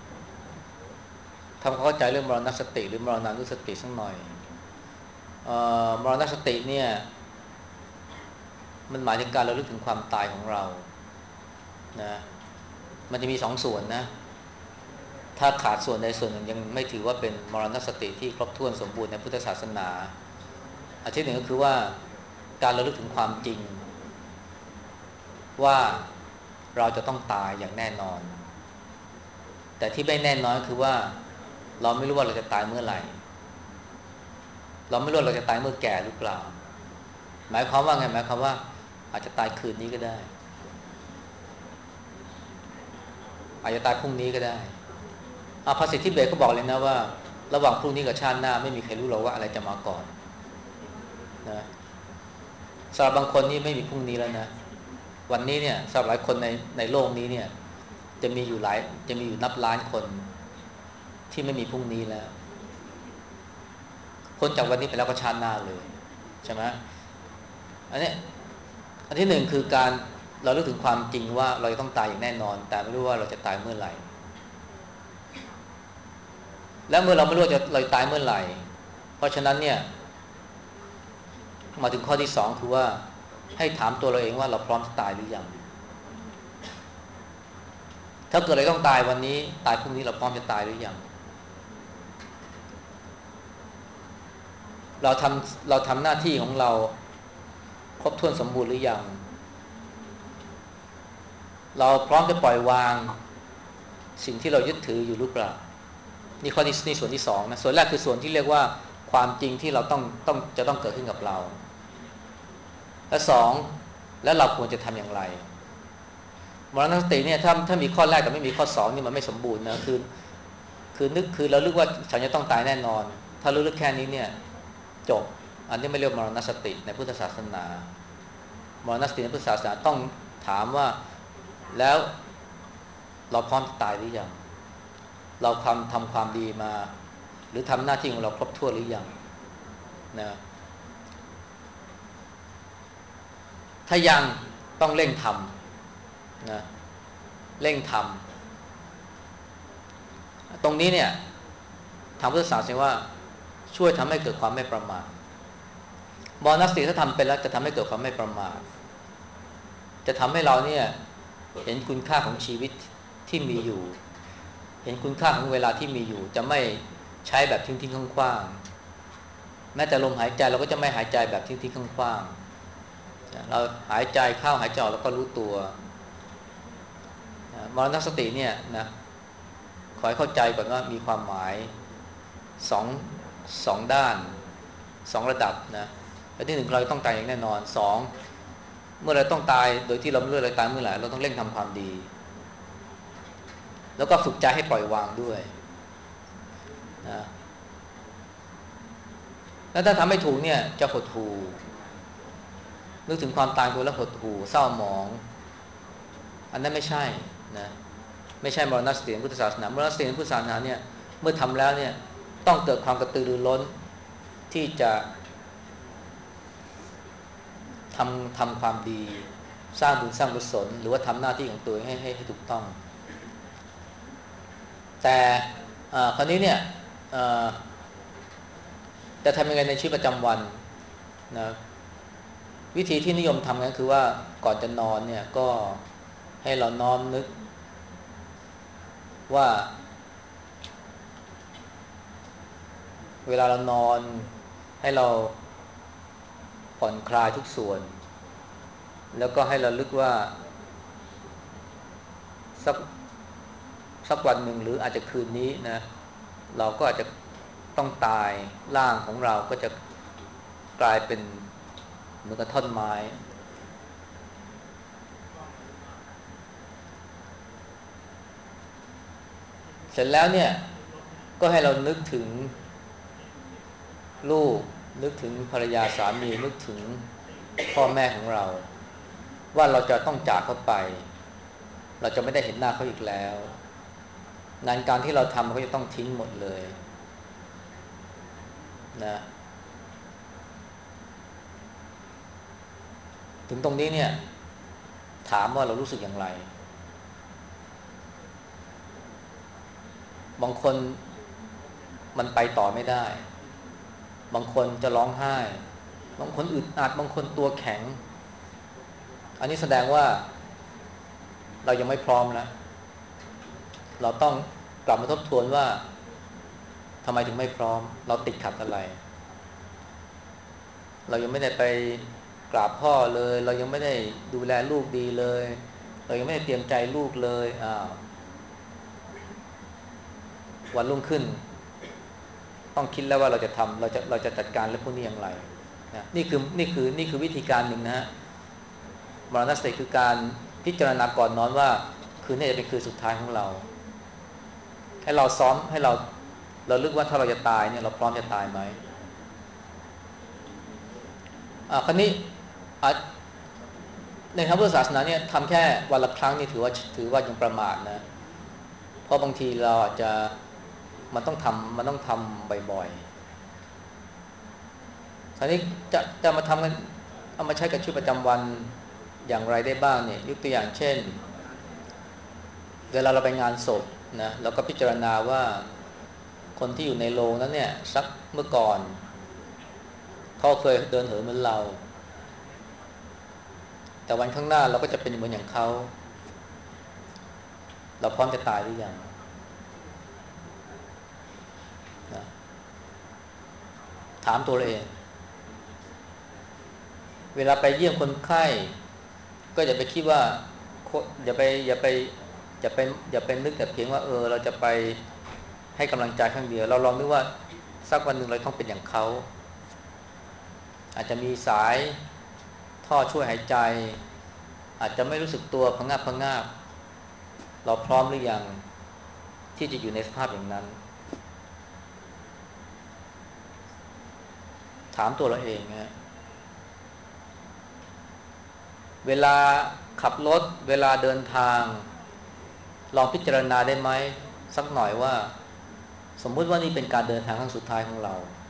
ทำความเข้าใจเรื่องมรณสติหรือมรณานุสติสักหน่อยมรณสติเนี่ยมันหมายถึงการระลึกถึงความตายของเรานะมันจะมีสองส่วนนะถ้าขาดส่วนใดส่วนหนึ่งยังไม่ถือว่าเป็นมรณสติที่ครบถ้วนสมบูรณ์ในพุทธศาสนาอันที่หนึ่งก็คือว่าการระลึกถึงความจริงว่าเราจะต้องตายอย่างแน่นอนแต่ที่ไม่แน่นอนคือว่าเราไม่รู้ว่าเราจะตายเมื่อไหร่เราไม่รู้เราจะตายเมื่อแก่หรือเปล่าหมายความว่าไงหมายความว่าอาจจะตายคืนนี้ก็ได้อาจจะตายพรุ่งนี้ก็ได้ภาษิตที่เบสก็บอกเลยนะว่าระหว่างพรุ่งนี้กับชาติหน้าไม่มีใครรู้หรอกว่าอะไรจะมาก่อนนะสำหรับบางคนนี่ไม่มีพรุ่งนี้แล้วนะวันนี้เนี่ยสำหรับหลายคนในโลกนี้เนี่ยจะมีอยู่นับล้านคนที่ไม่มีพรุ่งนี้แล้วพ้นจากวันนี้ไปแล้วก็ชาติหน้าเลยใช่ไหมอันนี้อันที่หนึ่งคือการเรารู้ถึงความจริงว่าเราจะต้องตายอย่างแน่นอนแต่ไม่รู้ว่าเราจะตายเมื่อไหร่และเมื่อเราไม่รู้ว่าเราจะตายเมื่อไหร่เพราะฉะนั้นเนี่ยมาถึงข้อที่สองคือว่าให้ถามตัวเราเองว่าเราพร้อมจะตายหรือยังถ้าเกิดเราต้องตายวันนี้ตายพรุ่งนี้เราพร้อมจะตายหรือยังเราทำหน้าที่ของเราครบถ้วนสมบูรณ์หรือยังเราพร้อมจะปล่อยวางสิ่งที่เรายึดถืออยู่หรือเปล่านี่ข้อที่นี่ส่วนที่สองนะส่วนแรกคือส่วนที่เรียกว่าความจริงที่เราจะต้องเกิดขึ้นกับเราและสองแล้วเราควรจะทำอย่างไรมรณสติเนี่ยถ้ามีข้อแรกแต่ไม่มีข้อสองนี่มันไม่สมบูรณ์นะคือเราลึกว่าฉันจะต้องตายแน่นอนถ้าลึกแค่นี้เนี่ยจบอันนี้ไม่เรียกมรณสติในพุทธศาสนามรณสติในพุทธศาสนาต้องถามว่าแล้วเราพร้อมจะตายหรือยังเราทำความดีมาหรือทำหน้าที่ของเราครบถ้วนหรือยังนะถ้ายังต้องเร่งทำนะเร่งทำตรงนี้เนี่ยทางพุทธศาสนาว่าช่วยทำให้เกิดความไม่ประมาทมรณสติถ้าทำไปแล้วจะทำให้เกิดความไม่ประมาทจะทำให้เราเนี่ยเห็นคุณค่าของชีวิตที่มีอยู่เห็นคุณค่าของเวลาที่มีอยู่จะไม่ใช้แบบทิ้งๆขว้างๆแม้แต่ลมหายใจเราก็จะไม่หายใจแบบทิ้งๆขว้างๆเราหายใจเข้าหายใจออกแล้วก็รู้ตัวมรณสติเนี่ยนะขอให้เข้าใจก่อนว่ามีความหมายสองสองด้านสองระดับนะอันที่หนึ่งเราต้องตายอย่างแน่นอนสองเมื่อเราต้องตายโดยที่เราไม่รู้อะไรตายเมื่อไหร่เราต้องเร่งทำความดีแล้วก็ฝึกใจให้ปล่อยวางด้วยนะแล้วถ้าทำไม่ถูกเนี่ยจะหดหู่นึกถึงความตายตัวแล้วหดหู่เศร้าหมองอันนั้นไม่ใช่นะไม่ใช่มรณสติในพุทธศาสนามรณสติในพุทธศาสนาเนี่ยเมื่อทำแล้วเนี่ยต้องเกิดความกระตือรือร้นที่จะทำความดีสร้างบุญสร้างกุศลหรือว่าทำหน้าที่ของตัวเองให้ถูกต้องแต่คราวนี้เนี่ยจะทำยังไงในชีวิตประจำวันนะวิธีที่นิยมทำกันคือว่าก่อนจะนอนเนี่ยก็ให้เราน้อมนึกว่าเวลาเรานอนให้เราผ่อนคลายทุกส่วนแล้วก็ให้เราลึกว่าสักวันหนึ่งหรืออาจจะคืนนี้นะเราก็อาจจะต้องตายร่างของเราก็จะกลายเป็นเหมือนกับท่อนไม้เสร็จแล้วเนี่ยก็ให้เรานึกถึงลูกนึกถึงภรรยาสามีนึกถึงพ่อแม่ของเราว่าเราจะต้องจากเขาไปเราจะไม่ได้เห็นหน้าเขาอีกแล้วงานการที่เราทำเขาจะต้องทิ้งหมดเลยนะถึงตรงนี้เนี่ยถามว่าเรารู้สึกอย่างไรบางคนมันไปต่อไม่ได้บางคนจะร้องไห้บางคนอึดอัดบางคนตัวแข็งอันนี้แสดงว่าเรายังไม่พร้อมแล้วเราต้องกลับมาทบทวนว่าทำไมถึงไม่พร้อมเราติดขัดอะไรเรายังไม่ได้ไปกราบพ่อเลยเรายังไม่ได้ดูแลลูกดีเลยเรายังไม่ได้เตรียมใจลูกเลยวันรุ่งขึ้นต้องคิดแล้วว่าเราจะจัดการเรื่องพวกนี้อย่างไรนะนี่คือวิธีการหนึ่งนะฮะมรณสติคือการพิจารณาก่อนนอนว่าคืนนี้จะเป็นคืนสุดท้ายของเราให้เราซ้อมให้เราลึกว่าถ้าเราจะตายเนี่ยเราพร้อมจะตายไหมคราวนี้ในทางพุทธศาสนาเนี่ยทำแค่วันละครั้งนี่ถือว่ายังประมาทนะเพราะบางทีเราอาจจะมันต้องทำบ่อยๆคราวนี้จะมาทำกันเอามาใช้กับชีวิตประจำวันอย่างไรได้บ้างเนี่ยยกตัวอย่างเช่นเวลาเราไปงานศพนะเราก็พิจารณาว่าคนที่อยู่ในโรงนั้นเนี่ยสักเมื่อก่อนเขาเคยเดินเหินเหมือนเราแต่วันข้างหน้าเราก็จะเป็นเหมือนอย่างเขาเราพร้อมจะตายหรือยังนะถามตัวเราเองเวลาไปเยี่ยมคนไข้ก็อย่าไปคิดว่าอย่าไปนึกแต่เพียงว่าเราจะไปให้กำลังใจครั้งเดียวเราลองนึกว่าสักวันหนึ่งเราต้องเป็นอย่างเขาอาจจะมีสายท่อช่วยหายใจอาจจะไม่รู้สึกตัวพะงาบพะงาบเราพร้อมหรือยังที่จะอยู่ในสภาพอย่างนั้นถามตัวเราเองนะเวลาขับรถเวลาเดินทางลองพิจารณาได้ไหมสักหน่อยว่าสมมุติว่านี่เป็นการเดินทางครั้งสุดท้ายของ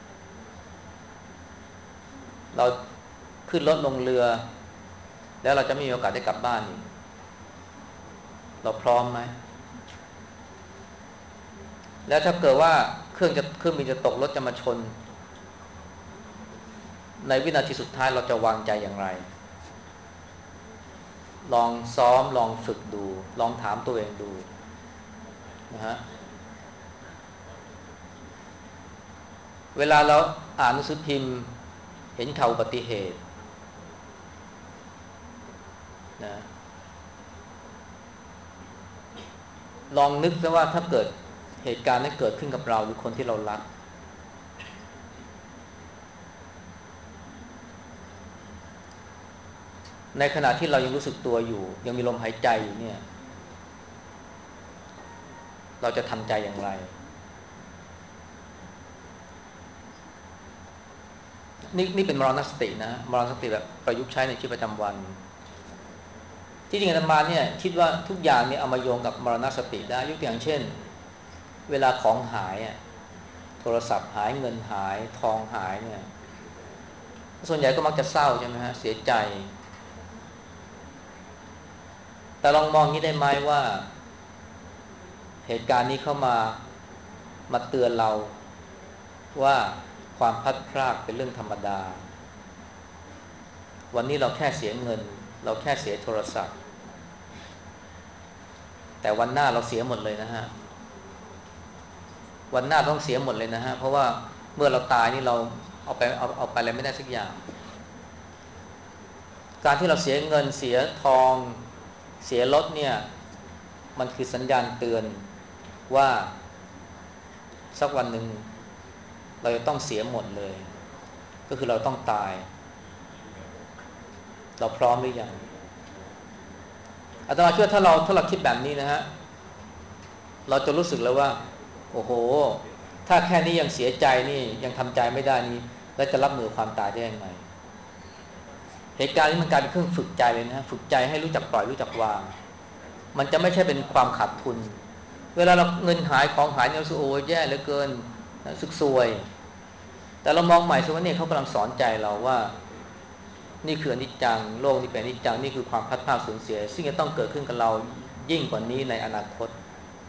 เราขึ้นรถลงเรือแล้วเราจะไม่มีโอกาสได้กลับบ้านอีกเราพร้อมไหมแล้วถ้าเกิดว่าเครื่องบินจะตกรถจะมาชนในวินาทีสุดท้ายเราจะวางใจอย่างไรลองซ้อมลองฝึกดูลองถามตัวเองดูนะฮะเวลาเราอ่านหนังสือพิมพ์เห็นข่าวอุบัติเหตุนะลองนึกซะว่าถ้าเกิดเหตุการณ์นั้นเกิดขึ้นกับเราหรือคนที่เรารักในขณะที่เรายังรู้สึกตัวอยู่ยังมีลมหายใจอยู่เนี่ยเราจะทำใจอย่างไรนี่เป็นมรณสตินะมรณสติแบบประยุกต์ใช้ในชีวิตประจำวันที่จริงอาตมาเนี่ยคิดว่าทุกอย่างเนี่ยเอามาโยงกับมรณสติได้ยกตัวอย่างเช่นเวลาของหายโทรศัพท์หายเงินหายทองหายเนี่ยส่วนใหญ่ก็มักจะเศร้าใช่ไหมฮะเสียใจแต่ลองมองนี้ได้ไหมว่าเหตุการณ์นี้เข้ามาเตือนเราว่าความพลัดพรากเป็นเรื่องธรรมดาวันนี้เราแค่เสียเงินเราแค่เสียโทรศัพท์แต่วันหน้าเราเสียหมดเลยนะฮะวันหน้าต้องเสียหมดเลยนะฮะเพราะว่าเมื่อเราตายนี่เราเอาไปอะไรไม่ได้สักอย่างการที่เราเสียเงินเสียทองเสียรถเนี่ยมันคือสัญญาณเตือนว่าสักวันหนึ่งเราจะต้องเสียหมดเลยก็คือเราต้องตายเราพร้อมหรือยังอาตมาเชื่อถ้าเราคิดแบบนี้นะฮะเราจะรู้สึกแล้วว่าโอ้โหถ้าแค่นี้ยังเสียใจนี่ยังทำใจไม่ได้นี่แล้วจะรับมือความตายได้ยังไงเหตุการณ์นี้มันกลายเป็นเครื่องฝึกใจเลยนะฝึกใจให้รู้จักปล่อยรู้จักวางมันจะไม่ใช่เป็นความขาดทุนเวลาเราเงินหายของหายเนี่ยรู้สึกโอ้แย่เหลือเกินรู้สึกซวยแต่เรามองใหม่สิว่าเนี่ยเขากำลังสอนใจเราว่านี่คืออนิจจังโลกนี่เป็นอนิจจังนี่คือความพัดพลาดสูญเสียซึ่งจะต้องเกิดขึ้นกับเรายิ่งกว่านี้ในอนาคต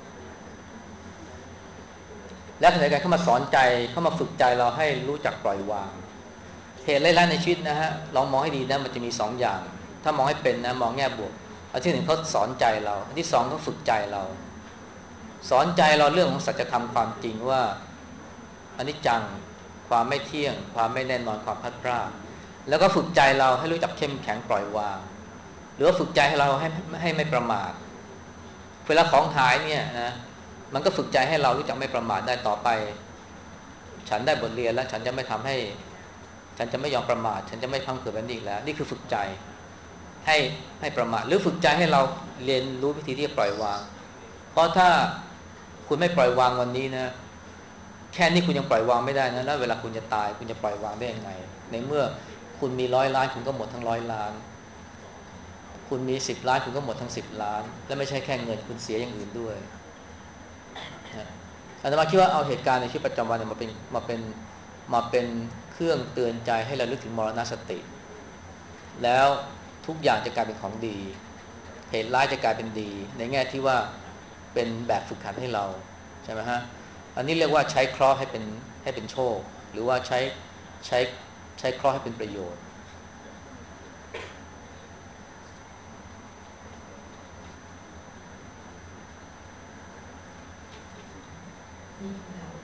และขณะเดียวกันเข้ามาสอนใจเข้ามาฝึกใจเราให้รู้จักปล่อยวางเหตุร้ายๆในชีวิตนะฮะลองมองให้ดีนะมันจะมีสองอย่างถ้ามองให้เป็นนะมองแง่บวกอันที่หนึ่งเขาสอนใจเราอันที่สองเขาฝึกใจเราสอนใจเราเรื่องของสัจธรรมความจริงว่าอนิจจังความไม่เที่ยงความไม่แน่นอนความพลัดพรากแล้วก็ฝึกใจเราให้รู้จักเข้มแข็งปล่อยวางหรือว่าฝึกใจให้เราให้ไม่ประมาทเวลาของหายเนี่ยนะมันก็ฝึกใจให้เรารู้จักไม่ประมาทได้ต่อไปฉันได้บทเรียนแล้วฉันจะไม่ทำให้ฉันจะไม่ยอมประมาทฉันจะไม่พังเผือแบบนี้อีกแล้วนี่คือฝึกใจให้ให้ประมาทหรือฝึกใจให้เราเรียนรู้วิธีที่จะปล่อยวางเพราะถ้าคุณไม่ปล่อยวางวันนี้นะแค่นี้คุณยังปล่อยวางไม่ได้นะแล้วเวลาคุณจะตายคุณจะปล่อยวางได้ยังไงในเมื่อคุณมี100 ล้านคุณก็หมดทั้ง100 ล้านคุณมี10 ล้านคุณก็หมดทั้ง10 ล้านและไม่ใช่แค่เงินคุณเสียอย่างอื่นด้วยนะอาตมาคิดว่าเอาเหตุการณ์ในชีวิตประจำวันเนี่ยมาเป็นเครื่องเตือนใจให้เราลึกถึงมรณสติแล้วทุกอย่างจะกลายเป็นของดีเหตุร้ายจะกลายเป็นดีในแง่ที่ว่าเป็นแบบฝึกหัดให้เราใช่ไหมฮะอันนี้เรียกว่าใช้เคราะห์ให้เป็นโชคหรือว่าใช้ใช้เคราะห์ให้เป็นประโยชน์มีคำถาม